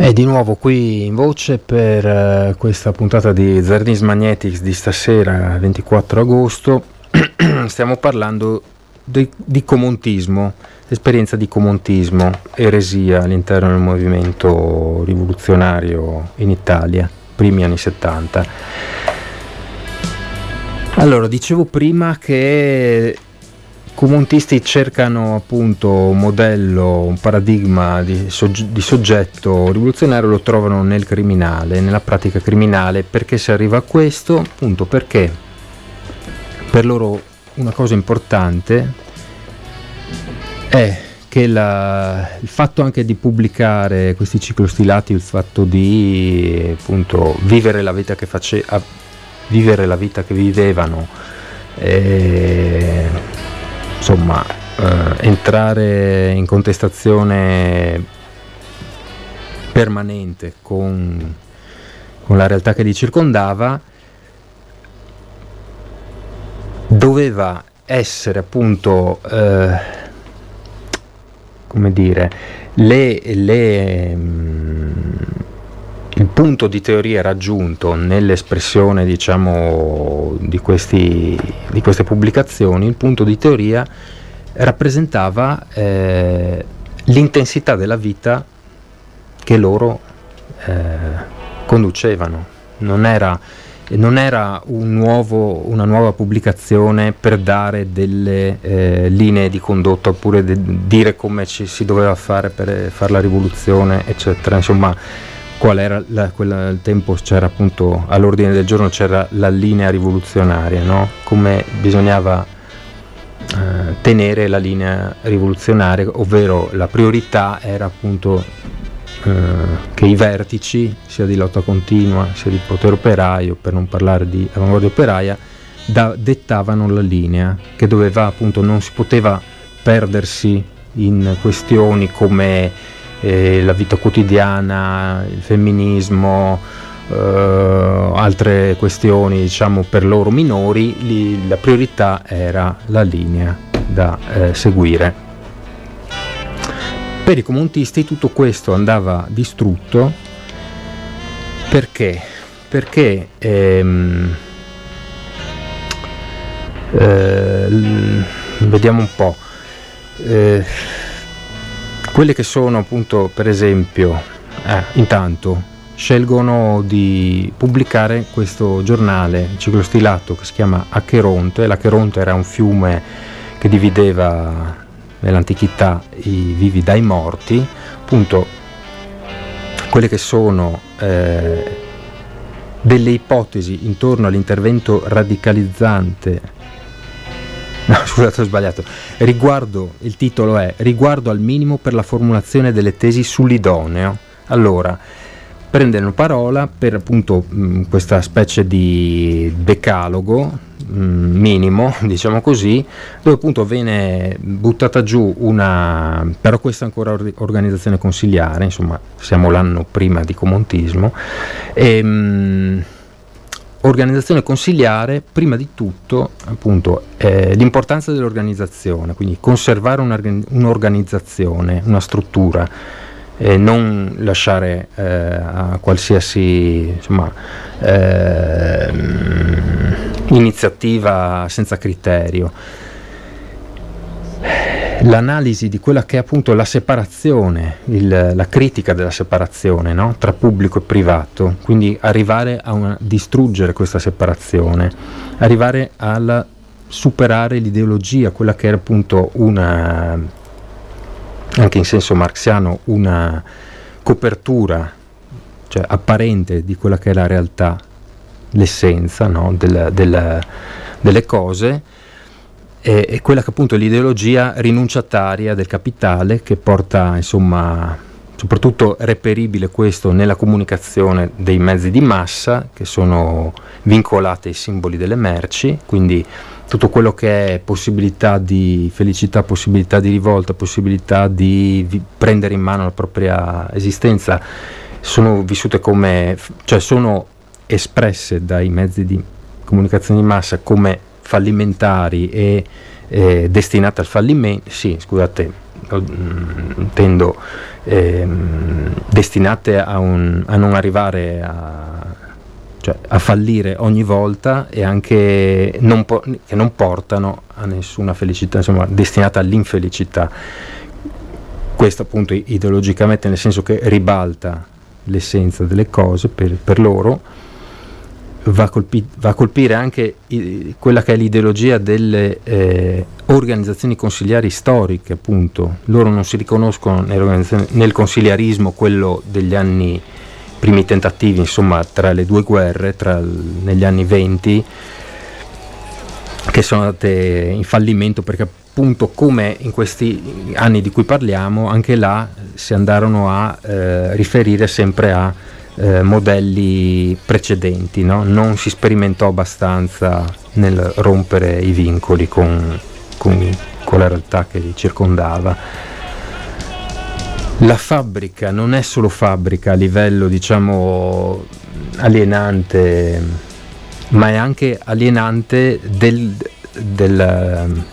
E di nuovo qui in voce per uh, questa puntata di Zardins Magnetics di stasera, ventiquattro agosto. Stiamo parlando di, di comontismo, esperienza di comontismo, eresia all'interno del movimento rivoluzionario in Italia, primi anni settanta. Allora, dicevo prima che comontisti cercano appunto un modello, un paradigma di, sogge- di soggetto rivoluzionario, lo trovano nel criminale, nella pratica criminale. Perché si arriva a questo? Appunto perché per loro una cosa importante è che la, il fatto anche di pubblicare questi ciclostilati, il fatto di appunto vivere la vita che face- vivere la vita che vivevano, eh, insomma eh, entrare in contestazione permanente con, con la realtà che li circondava, doveva essere appunto eh, come dire le, le mh, il punto di teoria raggiunto nell'espressione, diciamo, di questi di queste pubblicazioni. Il punto di teoria rappresentava eh, l'intensità della vita che loro eh, conducevano. Non era non era un nuovo, una nuova pubblicazione per dare delle eh, linee di condotta, oppure de- dire come ci si doveva fare per fare la rivoluzione, eccetera. Insomma, qual era la, quella, il tempo c'era appunto all'ordine del giorno, c'era la linea rivoluzionaria, no? Come bisognava eh, tenere la linea rivoluzionaria, ovvero la priorità era appunto che i vertici, sia di lotta continua sia di potere operaio, per non parlare di avanguardia operaia, da, dettavano la linea che doveva appunto, non si poteva perdersi in questioni come eh, la vita quotidiana, il femminismo, eh, altre questioni diciamo per loro minori. Li, la priorità era la linea da eh, seguire. Per i comontisti tutto questo andava distrutto. Perché? Perché ehm, eh, vediamo un po', eh, quelle che sono appunto, per esempio, eh, intanto scelgono di pubblicare questo giornale ciclostilato che si chiama Acheronte. L'Acheronte era un fiume che divideva nell'antichità i vivi dai morti. Appunto, quelle che sono eh, delle ipotesi intorno all'intervento radicalizzante, no scusate ho sbagliato, riguardo, il titolo è Riguardo al minimo per la formulazione delle tesi sull'idoneo. Allora, prendono parola per appunto mh, questa specie di decalogo minimo, diciamo così, dove appunto viene buttata giù una, però questa è ancora or- organizzazione consiliare, insomma siamo l'anno prima di comontismo, e, mh, organizzazione consiliare, prima di tutto appunto eh, l'importanza dell'organizzazione, quindi conservare un'organ- un'organizzazione, una struttura, e non lasciare eh, a qualsiasi insomma eh, iniziativa senza criterio. L'analisi di quella che è appunto la separazione, il, la critica della separazione, no? Tra pubblico e privato, quindi arrivare a una, distruggere questa separazione, arrivare a superare l'ideologia, quella che era appunto una, anche in senso marxiano, una copertura, cioè apparente, di quella che è la realtà, l'essenza, no? del, del, delle cose, e, e quella che appunto è l'ideologia rinunciataria del capitale, che porta insomma, soprattutto reperibile questo nella comunicazione dei mezzi di massa, che sono vincolati ai simboli delle merci, quindi tutto quello che è possibilità di felicità, possibilità di rivolta, possibilità di vi- prendere in mano la propria esistenza, sono vissute come, cioè sono espresse dai mezzi di comunicazione di massa come fallimentari e eh, destinate al fallimento. Sì, scusate, intendo ehm, destinate a, un, a non arrivare a, cioè, a fallire ogni volta, e anche non po- che non portano a nessuna felicità, insomma destinata all'infelicità. Questo appunto ideologicamente, nel senso che ribalta l'essenza delle cose per, per loro, va a, colpi- va a colpire anche i- quella che è l'ideologia delle eh, organizzazioni consiliari storiche, appunto. Loro non si riconoscono nel consiliarismo, quello degli anni, primi tentativi, insomma, tra le due guerre, tra il, negli anni venti, che sono andate in fallimento, perché appunto, come in questi anni di cui parliamo, anche là si andarono a eh, riferire sempre a eh, modelli precedenti, no? Non si sperimentò abbastanza nel rompere i vincoli con, con, con la realtà che li circondava. La fabbrica non è solo fabbrica a livello, diciamo, alienante, ma è anche alienante del, del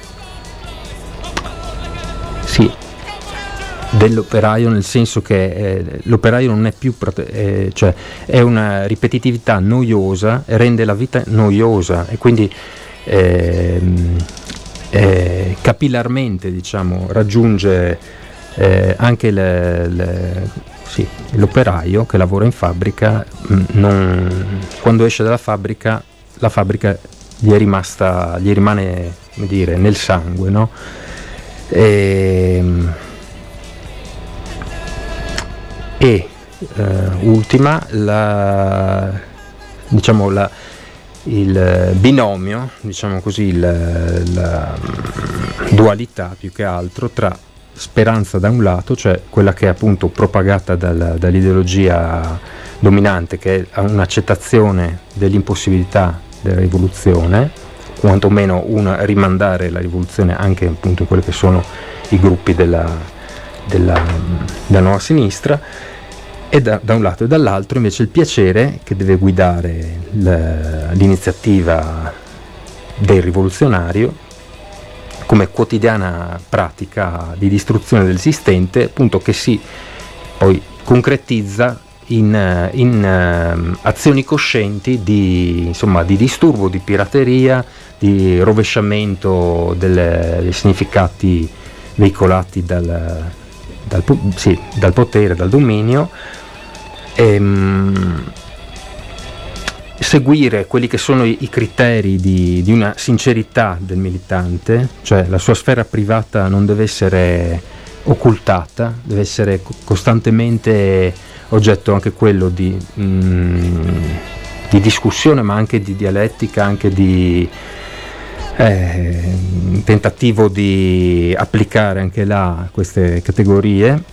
sì, dell'operaio, nel senso che eh, l'operaio non è più prote- eh, cioè è una ripetitività noiosa, rende la vita noiosa, e quindi eh, eh, capillarmente, diciamo, raggiunge eh, anche le, le, sì, l'operaio che lavora in fabbrica. Non, quando esce dalla fabbrica, la fabbrica gli è rimasta, gli rimane, come dire, nel sangue, no? E, e eh, ultima, la, diciamo la, il binomio, diciamo così, il, la dualità più che altro tra speranza da un lato, cioè quella che è appunto propagata dal, dall'ideologia dominante, che è un'accettazione dell'impossibilità della rivoluzione, quantomeno un rimandare la rivoluzione anche appunto in quelli che sono i gruppi della, della, della nuova sinistra, e da, da un lato, e dall'altro invece il piacere che deve guidare l'iniziativa del rivoluzionario come quotidiana pratica di distruzione dell'esistente, appunto, che si poi concretizza in, in uh, azioni coscienti di, insomma, di disturbo, di pirateria, di rovesciamento delle, dei significati veicolati dal, dal, sì, dal potere, dal dominio, e, um, seguire quelli che sono i, i criteri di, di una sincerità del militante, cioè la sua sfera privata non deve essere occultata, deve essere costantemente oggetto anche quello di, mh, di discussione, ma anche di dialettica, anche di eh, tentativo di applicare anche là queste categorie,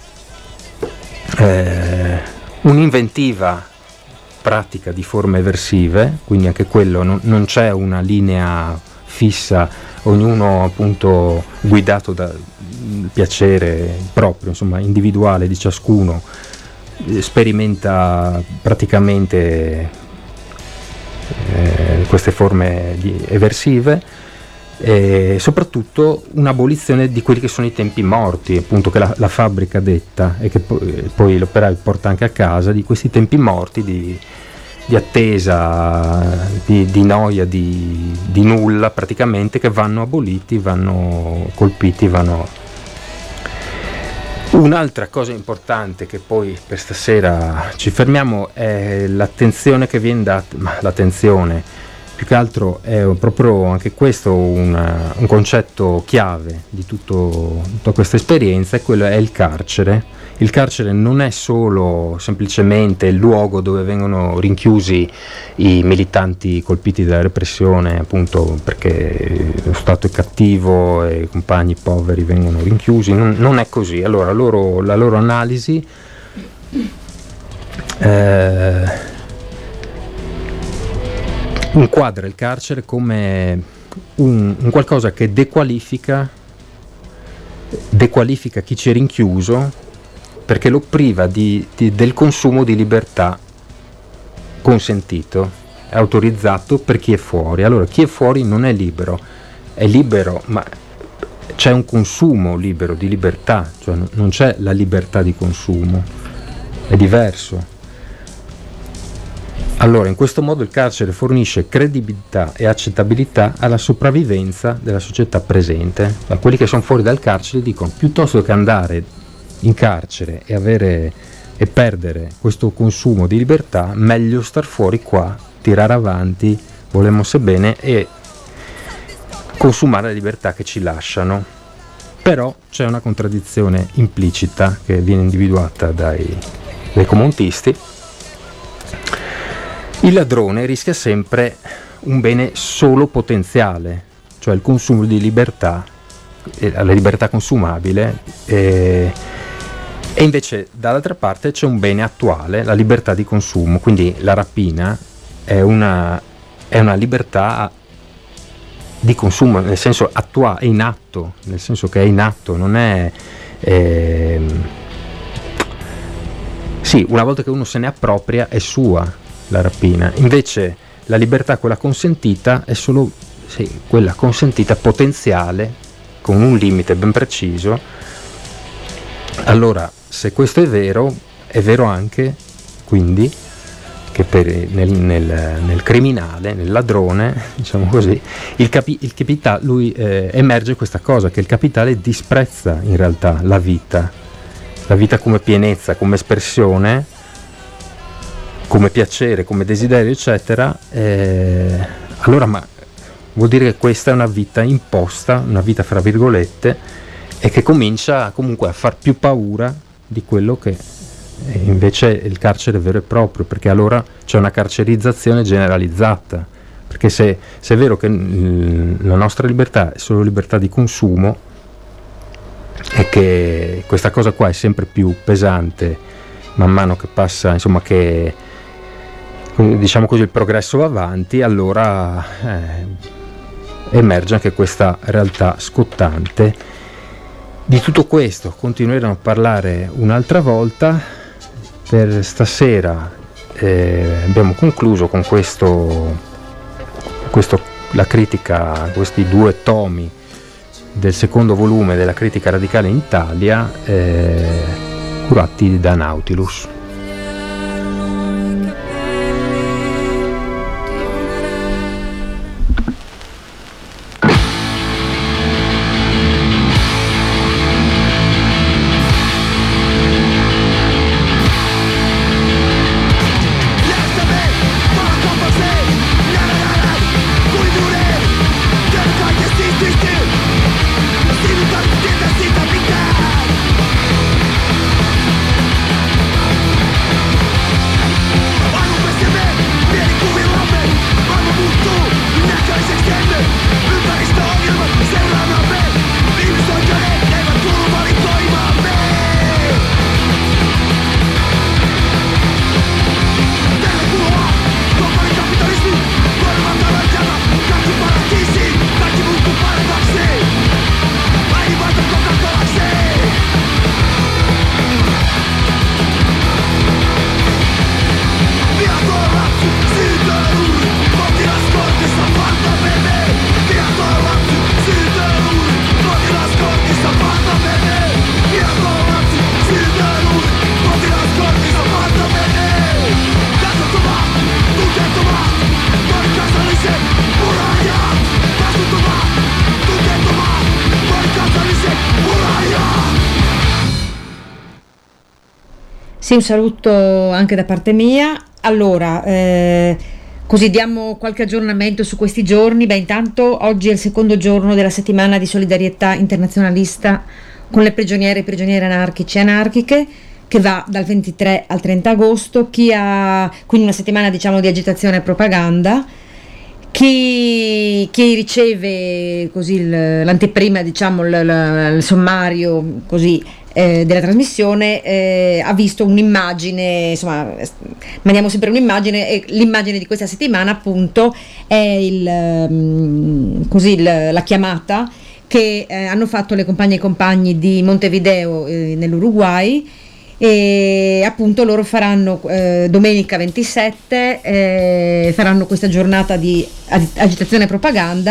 eh, un'inventiva pratica di forme eversive, quindi anche quello non, non c'è una linea fissa, ognuno appunto guidato dal piacere proprio, insomma individuale di ciascuno, sperimenta praticamente eh, queste forme di eversive, e soprattutto un'abolizione di quelli che sono i tempi morti, appunto, che la, la fabbrica detta e che poi, poi l'operaio porta anche a casa, di questi tempi morti di, di attesa, di, di noia, di, di nulla praticamente, che vanno aboliti, vanno colpiti, vanno. Un'altra cosa importante che poi per stasera ci fermiamo è l'attenzione che viene data, ma l'attenzione più che altro è proprio anche questo una, un concetto chiave di tutto, tutta questa esperienza, e quello è il carcere. Il carcere non è solo semplicemente il luogo dove vengono rinchiusi i militanti colpiti dalla repressione, appunto perché lo Stato è cattivo e i compagni poveri vengono rinchiusi, non, non è così. Allora loro, la loro analisi eh, inquadra il carcere come un, un qualcosa che dequalifica, dequalifica chi c'è rinchiuso, perché lo priva di, di, del consumo di libertà consentito, è autorizzato per chi è fuori. Allora chi è fuori non è libero, è libero ma c'è un consumo libero di libertà, cioè non c'è la libertà di consumo, è diverso. Allora, in questo modo il carcere fornisce credibilità e accettabilità alla sopravvivenza della società presente. Ma quelli che sono fuori dal carcere dicono: piuttosto che andare in carcere e avere e perdere questo consumo di libertà, meglio star fuori qua, tirare avanti, volemo bene, e consumare la libertà che ci lasciano. Però c'è una contraddizione implicita che viene individuata dai, dai comontisti. Il ladrone rischia sempre un bene solo potenziale, cioè il consumo di libertà, la libertà consumabile, e, e invece dall'altra parte c'è un bene attuale, la libertà di consumo. Quindi la rapina è una, è una libertà di consumo, nel senso attuale, è in atto, nel senso che è in atto, non è... Eh, sì, una volta che uno se ne appropria è sua la rapina. Invece la libertà, quella consentita, è solo sì, quella consentita potenziale, con un limite ben preciso. Allora, se questo è vero, è vero anche quindi che per, nel, nel, nel criminale, nel ladrone, diciamo così, il, capi, il capitale, lui eh, emerge questa cosa, che il capitale disprezza in realtà la vita, la vita come pienezza, come espressione, come piacere, come desiderio, eccetera. Eh, allora, ma vuol dire che questa è una vita imposta, una vita fra virgolette, e che comincia comunque a far più paura di quello che è invece il carcere vero e proprio, perché allora c'è una carcerizzazione generalizzata, perché se, se è vero che mh, la nostra libertà è solo libertà di consumo, e che questa cosa qua è sempre più pesante man mano che passa, insomma, che diciamo così il progresso va avanti, allora eh, emerge anche questa realtà scottante. Di tutto questo continueremo a parlare un'altra volta. Per stasera eh, abbiamo concluso con questo, questo la critica, questi due tomi del secondo volume della critica radicale in Italia, eh, curati da Nautilus. Sì, un saluto anche da parte mia. Allora, eh, così diamo qualche aggiornamento su questi giorni. Beh, intanto oggi è il secondo giorno della settimana di solidarietà internazionalista con le prigioniere e prigioniere anarchici e anarchiche, che va dal ventitré al trenta agosto. Chi ha quindi una settimana, diciamo, di agitazione e propaganda. Chi, chi riceve così il, l'anteprima, diciamo, il, il, il sommario così eh, della trasmissione eh, ha visto un'immagine, insomma, mandiamo sempre un'immagine, e l'immagine di questa settimana appunto è il, um, così il, la chiamata che eh, hanno fatto le compagne e compagni di Montevideo eh, nell'Uruguay. E appunto loro faranno eh, domenica ventisette eh, faranno questa giornata di agitazione e propaganda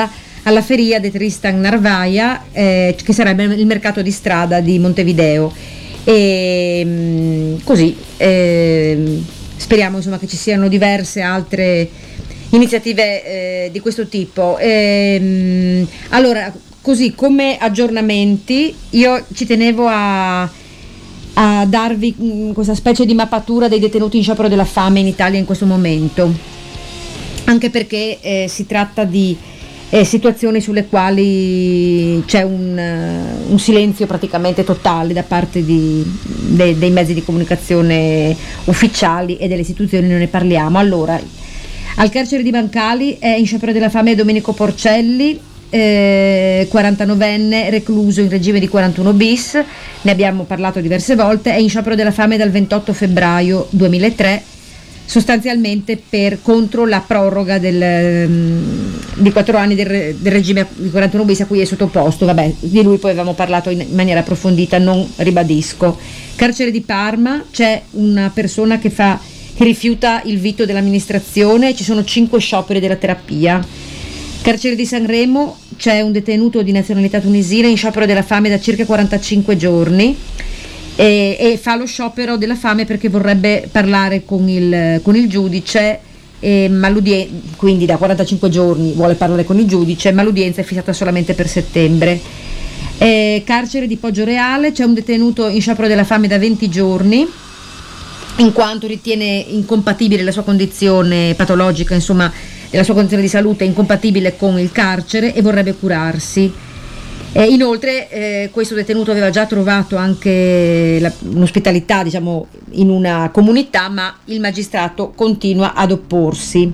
alla Feria de Tristan Narvaja, eh, che sarebbe il mercato di strada di Montevideo. E mh, così eh, speriamo insomma che ci siano diverse altre iniziative eh, di questo tipo. E, mh, allora, così come aggiornamenti, io ci tenevo a, a darvi mh, questa specie di mappatura dei detenuti in sciopero della fame in Italia in questo momento, anche perché eh, si tratta di eh, situazioni sulle quali c'è un, uh, un silenzio praticamente totale da parte di, de, dei mezzi di comunicazione ufficiali e delle istituzioni, non ne parliamo. Allora, al carcere di Bancali è in sciopero della fame Domenico Porcelli, eh, quarantanovenne, recluso in regime di quarantuno bis, ne abbiamo parlato diverse volte, è in sciopero della fame dal ventotto febbraio duemilatré, sostanzialmente per contro la proroga del, um, di quattro anni del, del regime di quarantuno bis a cui è sottoposto. Vabbè, di lui poi avevamo parlato in maniera approfondita, non ribadisco. Carcere di Parma c'è una persona che fa che rifiuta il vito dell'amministrazione, ci sono cinque scioperi della terapia. Carcere di Sanremo c'è un detenuto di nazionalità tunisina in sciopero della fame da circa quarantacinque giorni e, e fa lo sciopero della fame perché vorrebbe parlare con il, con il giudice, e, ma quindi da quarantacinque giorni vuole parlare con il giudice, ma l'udienza è fissata solamente per settembre. E, carcere di Poggioreale c'è un detenuto in sciopero della fame da venti giorni, in quanto ritiene incompatibile la sua condizione patologica, insomma la sua condizione di salute è incompatibile con il carcere e vorrebbe curarsi. Eh, inoltre eh, questo detenuto aveva già trovato anche la, un'ospitalità, diciamo, in una comunità, ma il magistrato continua ad opporsi.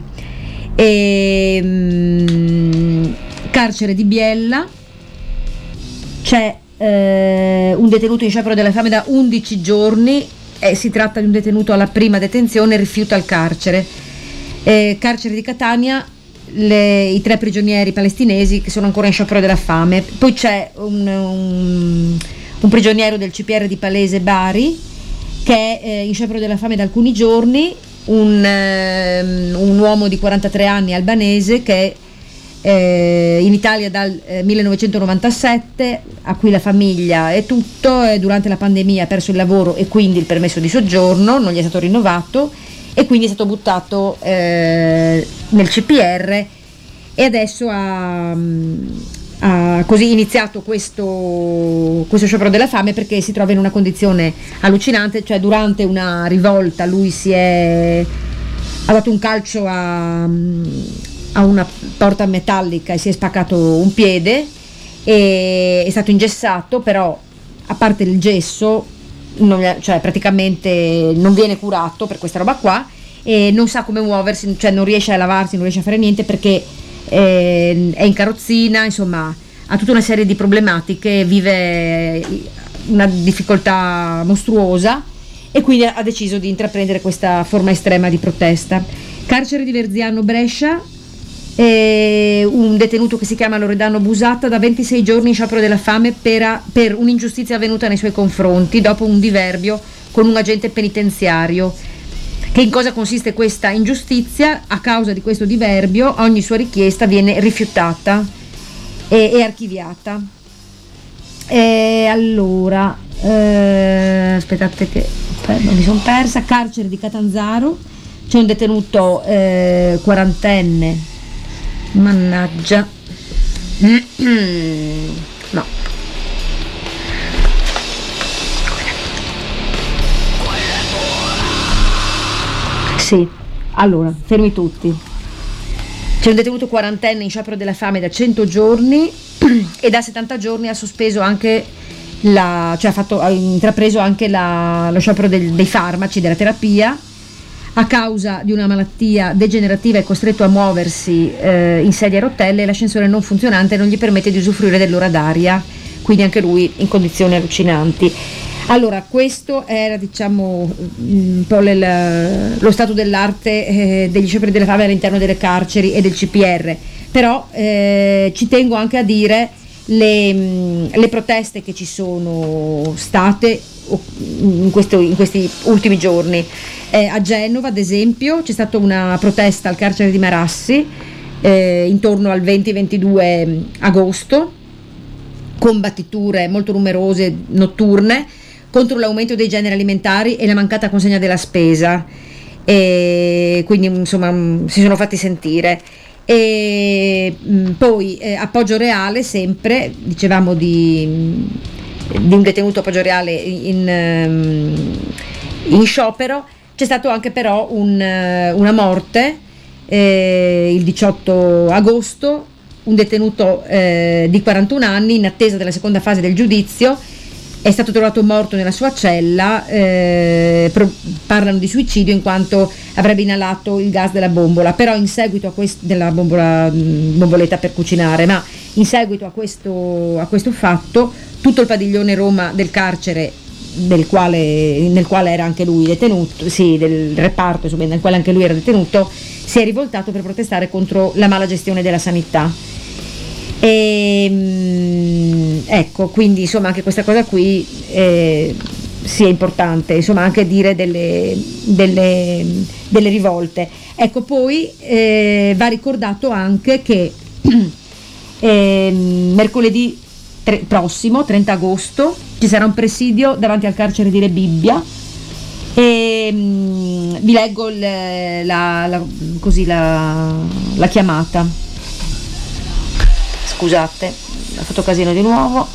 E, mh, carcere di Biella c'è eh, un detenuto in sciopero della fame da undici giorni. Eh, si tratta di un detenuto alla prima detenzione, rifiuta il carcere. Eh, carcere di Catania, le, i tre prigionieri palestinesi che sono ancora in sciopero della fame. Poi c'è un, un, un prigioniero del C P R di Palese Bari che è eh, in sciopero della fame da alcuni giorni, un, eh, un uomo di quarantatré anni albanese che è Eh, in Italia dal eh, millenovecentonovantasette, a cui la famiglia è tutto, e durante la pandemia ha perso il lavoro e quindi il permesso di soggiorno non gli è stato rinnovato e quindi è stato buttato eh, nel C P R e adesso ha, ha così iniziato questo, questo sciopero della fame perché si trova in una condizione allucinante, cioè durante una rivolta lui si è ha dato un calcio a a una porta metallica e si è spaccato un piede e è stato ingessato, però a parte il gesso non, cioè praticamente non viene curato per questa roba qua e non sa come muoversi, cioè non riesce a lavarsi, non riesce a fare niente perché eh, è in carrozzina, insomma ha tutta una serie di problematiche, vive una difficoltà mostruosa e quindi ha deciso di intraprendere questa forma estrema di protesta. Carcere di Verziano Brescia, e un detenuto che si chiama Loredano Busatta da ventisei giorni in sciopero della fame per, per un'ingiustizia avvenuta nei suoi confronti dopo un diverbio con un agente penitenziario. Che in cosa consiste questa ingiustizia? A causa di questo diverbio ogni sua richiesta viene rifiutata e, e archiviata. E allora eh, aspettate che aspetta, mi sono persa. Carcere di Catanzaro c'è un detenuto eh, quarantenne. Mannaggia, no, sì, allora, fermi tutti. C'è un detenuto quarantenne in sciopero della fame da cento giorni e da settanta giorni ha sospeso anche la, cioè ha, fatto, ha intrapreso anche la, lo sciopero del, dei farmaci, della terapia. A causa di una malattia degenerativa è costretto a muoversi eh, in sedia a rotelle e l'ascensore non funzionante non gli permette di usufruire dell'ora d'aria, quindi anche lui in condizioni allucinanti. Allora, questo era, diciamo, un po' le, lo stato dell'arte eh, degli scioperi della fame all'interno delle carceri e del C P R, però eh, ci tengo anche a dire le, le proteste che ci sono state in, questo, in questi ultimi giorni. Eh, a Genova, ad esempio, c'è stata una protesta al carcere di Marassi eh, intorno al venti ventidue agosto, con battiture molto numerose notturne contro l'aumento dei generi alimentari e la mancata consegna della spesa, e quindi insomma si sono fatti sentire. E mh, poi eh, appoggio reale, sempre dicevamo di, di un detenuto appoggio reale in, in sciopero. C'è stato anche però un, una morte eh, il diciotto agosto, un detenuto eh, di quarantuno anni in attesa della seconda fase del giudizio è stato trovato morto nella sua cella. Eh, pro- parlano di suicidio in quanto avrebbe inalato il gas della bombola, però in seguito a questo, della bombola, bomboletta per cucinare, ma in seguito a questo, a questo fatto tutto il padiglione Roma del carcere del quale, nel quale era anche lui detenuto, sì, del reparto insomma, nel quale anche lui era detenuto, si è rivoltato per protestare contro la mala gestione della sanità. E, ecco, quindi insomma anche questa cosa qui eh, sì, è importante, insomma anche dire delle, delle, delle rivolte. Ecco, poi eh, va ricordato anche che eh, mercoledì tre, prossimo, trenta agosto, ci sarà un presidio davanti al carcere di Rebibbia. E mh, vi leggo il, la, la, così la, la chiamata. Scusate, ho fatto casino di nuovo.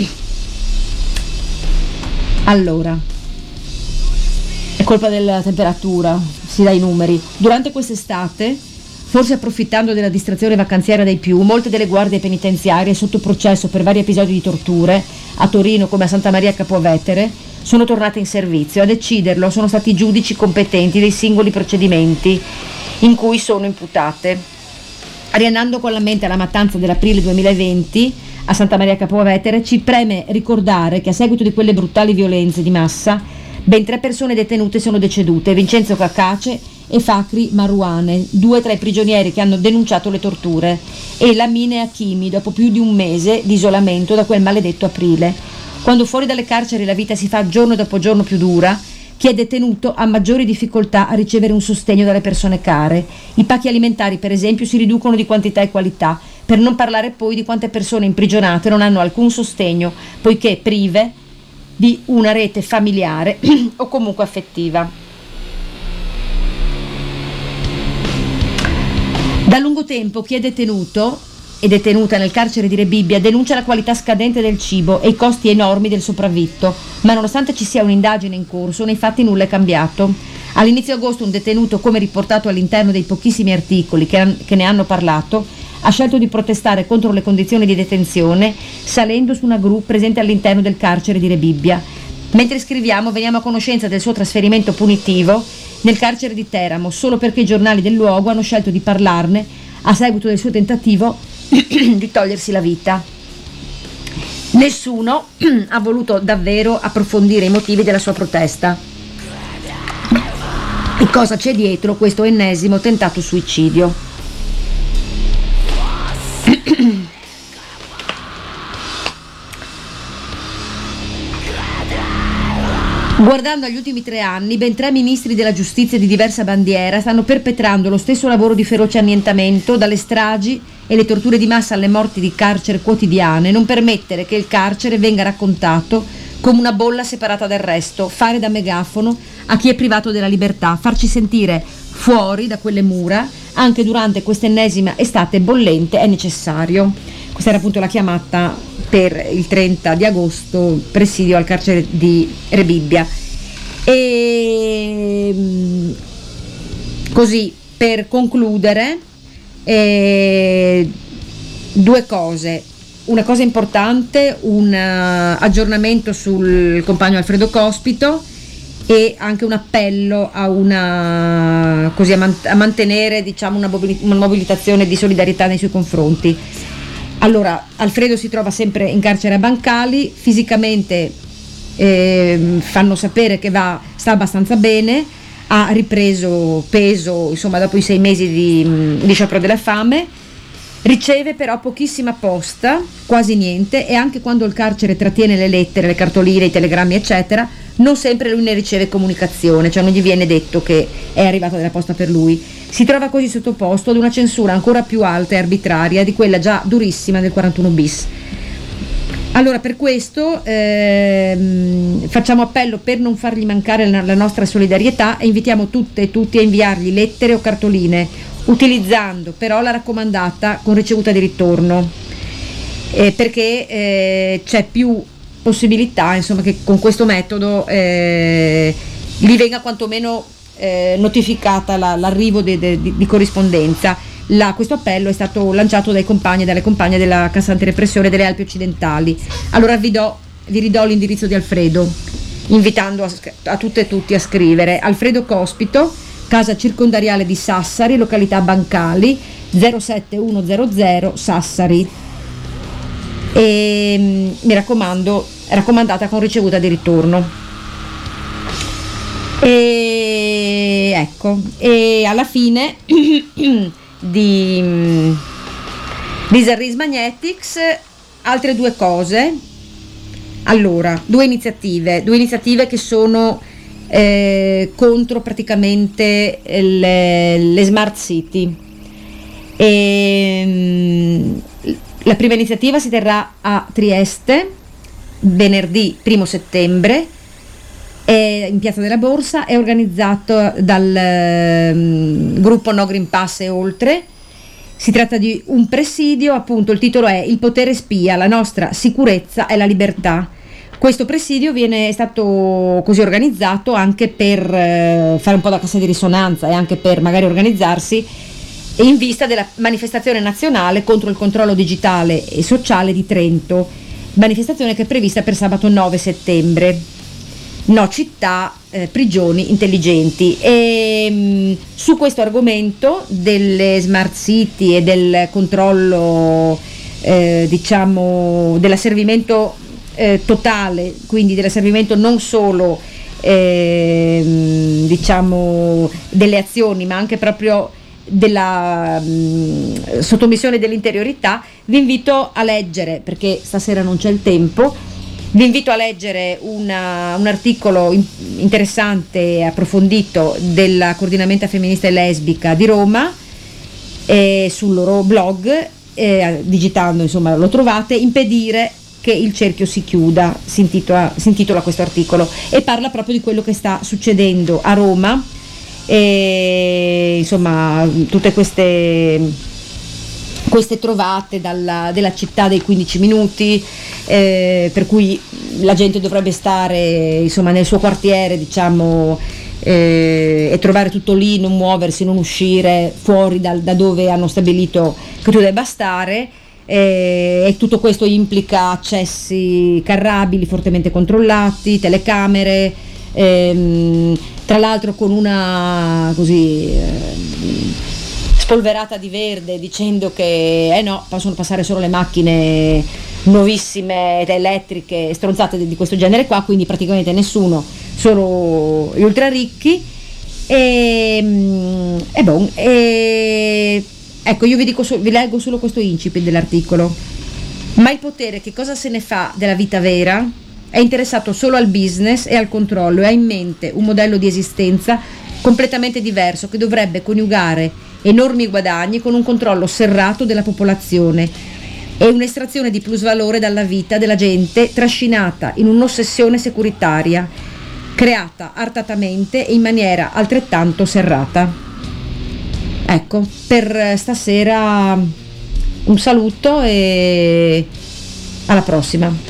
Allora, è colpa della temperatura, si dà i numeri. Durante quest'estate, forse approfittando della distrazione vacanziera dei più, molte delle guardie penitenziarie sotto processo per vari episodi di torture, a Torino come a Santa Maria Capua Vetere, sono tornate in servizio. A deciderlo sono stati i giudici competenti dei singoli procedimenti in cui sono imputate. Riandando con la mente alla mattanza dell'aprile duemilaventi a Santa Maria Capua Vetere, ci preme ricordare che a seguito di quelle brutali violenze di massa ben tre persone detenute sono decedute: Vincenzo Cacace e Fakri Marouane, due tra i prigionieri che hanno denunciato le torture, e Lamine Hakimi, dopo più di un mese di isolamento da quel maledetto aprile. Quando fuori dalle carceri la vita si fa giorno dopo giorno più dura, chi è detenuto ha maggiori difficoltà a ricevere un sostegno dalle persone care. I pacchi alimentari, per esempio, si riducono di quantità e qualità, per non parlare poi di quante persone imprigionate non hanno alcun sostegno, poiché prive di una rete familiare o comunque affettiva. Da lungo tempo chi è detenuto e detenuta nel carcere di Rebibbia denuncia la qualità scadente del cibo e i costi enormi del sopravvitto, ma nonostante ci sia un'indagine in corso, nei fatti nulla è cambiato. All'inizio agosto un detenuto, come riportato all'interno dei pochissimi articoli che, han- che ne hanno parlato, ha scelto di protestare contro le condizioni di detenzione salendo su una gru presente all'interno del carcere di Rebibbia. Mentre scriviamo veniamo a conoscenza del suo trasferimento punitivo nel carcere di Teramo, solo perché i giornali del luogo hanno scelto di parlarne a seguito del suo tentativo di togliersi la vita. Nessuno ha voluto davvero approfondire i motivi della sua protesta e cosa c'è dietro questo ennesimo tentato suicidio. Guardando agli ultimi tre anni, ben tre ministri della giustizia di diversa bandiera stanno perpetrando lo stesso lavoro di feroce annientamento, dalle stragi e le torture di massa alle morti di carcere quotidiane. Non permettere che il carcere venga raccontato come una bolla separata dal resto, fare da megafono a chi è privato della libertà, farci sentire fuori da quelle mura anche durante quest'ennesima estate bollente è necessario. Questa era appunto la chiamata per il trenta di agosto, presidio al carcere di Rebibbia. E così, per concludere, eh, due cose. Una cosa importante, un uh, aggiornamento sul compagno Alfredo Cospito e anche un appello a, una, così, a, man- a mantenere diciamo, una, mobil- una mobilitazione di solidarietà nei suoi confronti. Allora, Alfredo si trova sempre in carcere a Bancali, fisicamente eh, fanno sapere che va, sta abbastanza bene, ha ripreso peso insomma dopo i sei mesi di, di sciopero della fame, riceve però pochissima posta, quasi niente, e anche quando il carcere trattiene le lettere, le cartoline, i telegrammi eccetera, non sempre lui ne riceve comunicazione, cioè non gli viene detto che è arrivata della posta per lui. si trova così sottoposto ad una censura ancora più alta e arbitraria di quella già durissima del quarantuno bis. Allora, per questo ehm, facciamo appello per non fargli mancare la, la nostra solidarietà e invitiamo tutte e tutti a inviargli lettere o cartoline, utilizzando però la raccomandata con ricevuta di ritorno, eh, perché eh, c'è più possibilità, insomma, che con questo metodo eh, gli venga quantomeno eh, notificata la, l'arrivo de, de, di, di corrispondenza. La, questo appello è stato lanciato dai compagni e dalle compagne della Cassa Antirepressione delle Alpi Occidentali. Allora vi, do, vi ridò l'indirizzo di Alfredo, invitando a, a tutte e tutti a scrivere: Alfredo Cospito, Casa Circondariale di Sassari, località Bancali, zero sette uno zero zero Sassari. E mi raccomando, raccomandata con ricevuta di ritorno. E ecco, e alla fine di, di Zarris Magnetics altre due cose. Allora, due iniziative, due iniziative che sono eh, contro praticamente le, le smart city. E, la prima iniziativa si terrà a Trieste venerdì primo settembre, è in Piazza della Borsa, è organizzato dal um, gruppo No Green Pass e oltre. Si tratta di un presidio, appunto il titolo è Il potere spia, la nostra sicurezza e la libertà. Questo presidio viene è stato così organizzato anche per uh, fare un po' da cassa di risonanza e anche per magari organizzarsi in vista della manifestazione nazionale contro il controllo digitale e sociale di Trento, manifestazione che è prevista per sabato nove settembre. No città, eh, prigioni intelligenti. E mh, su questo argomento delle smart city e del controllo eh, diciamo dell'asservimento eh, totale, quindi dell'asservimento non solo eh, diciamo delle azioni ma anche proprio della mh, sottomissione dell'interiorità, vi invito a leggere, perché stasera non c'è il tempo, vi invito a leggere una, un articolo in, interessante e approfondito della Coordinamento Femminista e Lesbica di Roma eh, sul loro blog, eh, digitando, insomma lo trovate, Impedire che il cerchio si chiuda, si intitola, si intitola questo articolo, e parla proprio di quello che sta succedendo a Roma. E insomma tutte queste queste trovate dalla, della città dei quindici minuti, eh, per cui la gente dovrebbe stare insomma nel suo quartiere, diciamo, eh, e trovare tutto lì, non muoversi, non uscire fuori dal, da dove hanno stabilito che tu debba stare, eh, e tutto questo implica accessi carrabili fortemente controllati, telecamere, ehm, tra l'altro con una così eh, spolverata di verde, dicendo che eh no, possono passare solo le macchine nuovissime ed elettriche, stronzate di, di questo genere qua, quindi praticamente nessuno, solo gli ultra ricchi. E, e bon, e ecco, io vi dico, vi leggo solo questo incipit dell'articolo. Ma il potere che cosa se ne fa della vita vera? È interessato solo al business e al controllo e ha in mente un modello di esistenza completamente diverso che dovrebbe coniugare enormi guadagni con un controllo serrato della popolazione e un'estrazione di plusvalore dalla vita della gente trascinata in un'ossessione securitaria, creata artatamente e in maniera altrettanto serrata. Ecco, per stasera un saluto e alla prossima.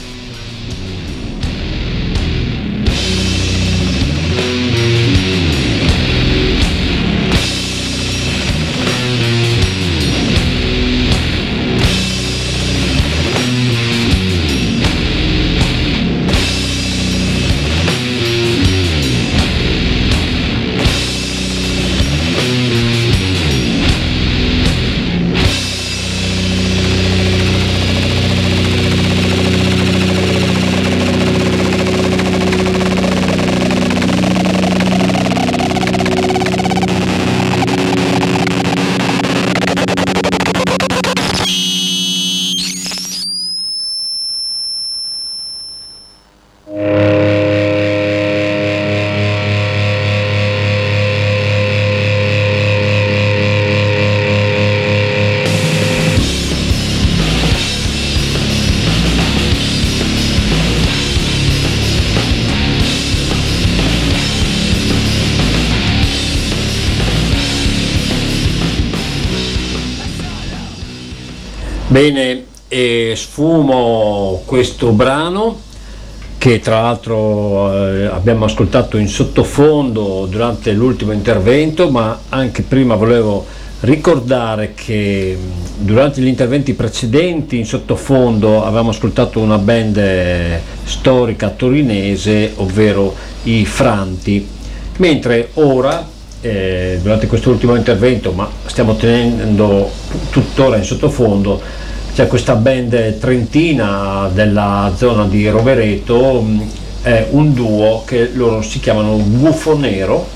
Bene, e sfumo questo brano che tra l'altro eh, abbiamo ascoltato in sottofondo durante l'ultimo intervento, ma anche prima volevo ricordare che durante gli interventi precedenti in sottofondo avevamo ascoltato una band storica torinese, ovvero i Franti, mentre ora eh, durante quest'ultimo intervento, ma stiamo tenendo tuttora in sottofondo, c'è questa band trentina della zona di Rovereto, è un duo che loro si chiamano Gufo Nero,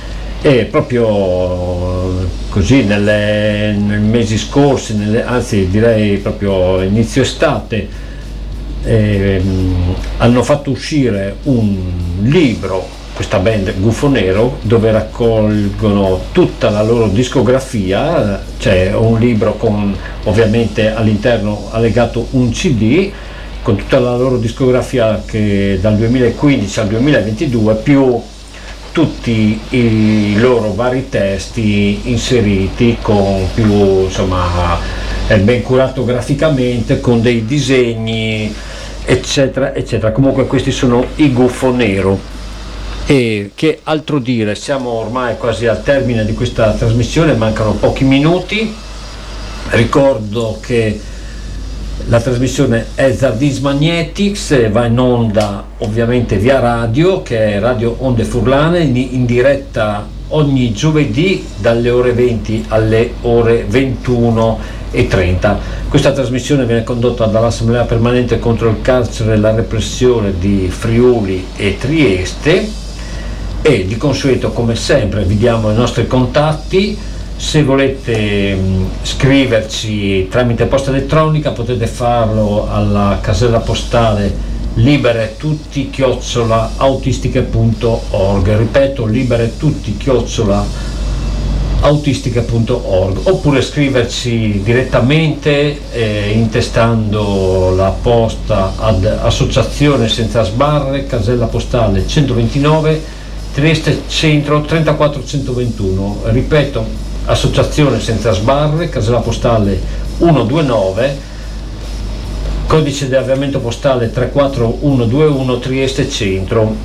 e proprio così nelle, nei mesi scorsi, nelle, anzi direi proprio inizio estate, eh, hanno fatto uscire un libro, questa band Gufo Nero, dove raccolgono tutta la loro discografia. C'è un libro con ovviamente all'interno allegato un C D con tutta la loro discografia che dal duemilaquindici al duemilaventidue, più tutti i loro vari testi inseriti con più, insomma, è ben curato graficamente, con dei disegni eccetera eccetera. Comunque questi sono i Gufo Nero. E che altro dire, siamo ormai quasi al termine di questa trasmissione, mancano pochi minuti. Ricordo che la trasmissione è Zardins Magnetics, va in onda ovviamente via radio, che è Radio Onde Furlane, in, in diretta ogni giovedì dalle ore venti alle ore ventuno e trenta. Questa trasmissione viene condotta dall'Assemblea Permanente contro il carcere e la repressione di Friuli e Trieste, e di consueto, come sempre, vi diamo i nostri contatti. Se volete mh, scriverci tramite posta elettronica potete farlo alla casella postale liberetutti chiocciola autistiche punto org, ripeto, liberetutti chiocciola autistiche punto org, oppure scriverci direttamente eh, intestando la posta ad Associazione Senza Sbarre, casella postale centoventinove, Trieste Centro trentaquattro centoventuno, ripeto, Associazione Senza Sbarre, casella postale centoventinove, codice di avviamento postale tre quattro uno due uno, Trieste Centro.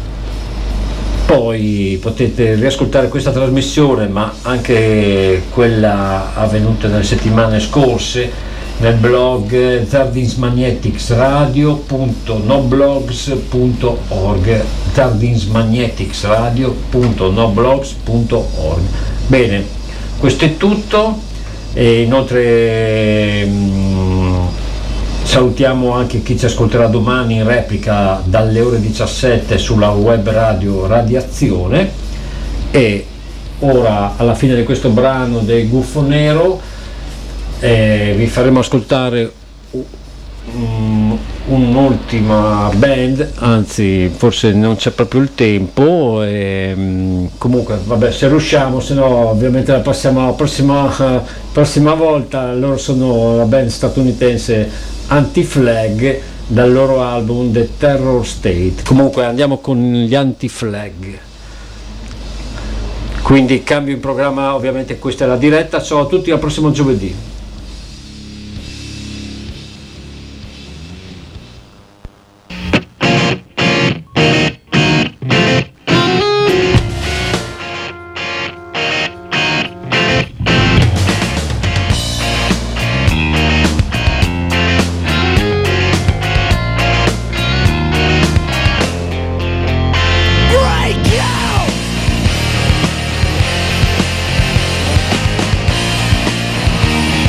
Poi potete riascoltare questa trasmissione, ma anche quella avvenuta nelle settimane scorse, nel blog zardinsmagneticsradio punto noblogs punto org, zardinsmagneticsradio punto noblogs punto org. Bene, questo è tutto, e inoltre mh, salutiamo anche chi ci ascolterà domani in replica dalle ore diciassette sulla web radio Radiazione. E ora, alla fine di questo brano del Gufo Nero, eh, vi faremo ascoltare um, un'ultima band, anzi forse non c'è proprio il tempo, e, um, comunque vabbè, se riusciamo, se no ovviamente la passiamo alla prossima, uh, prossima volta. Loro sono la band statunitense Anti-Flag, dal loro album The Terror State. Comunque andiamo con gli Anti-Flag, quindi cambio in programma, ovviamente questa è la diretta. Ciao a tutti, al prossimo giovedì. Break out!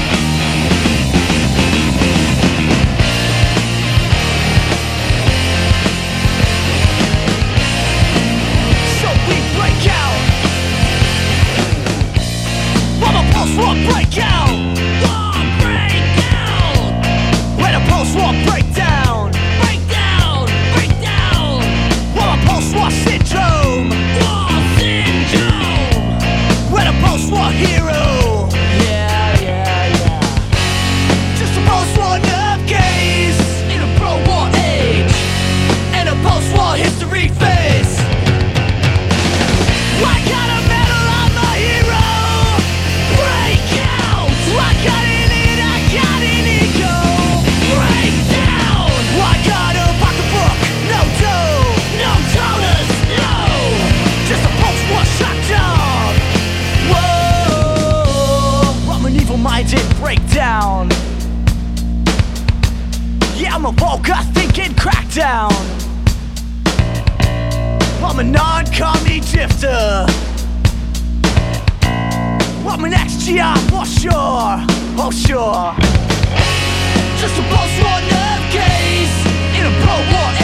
Yeah, for sure, oh sure. Just a post-war nerve case in a pro-war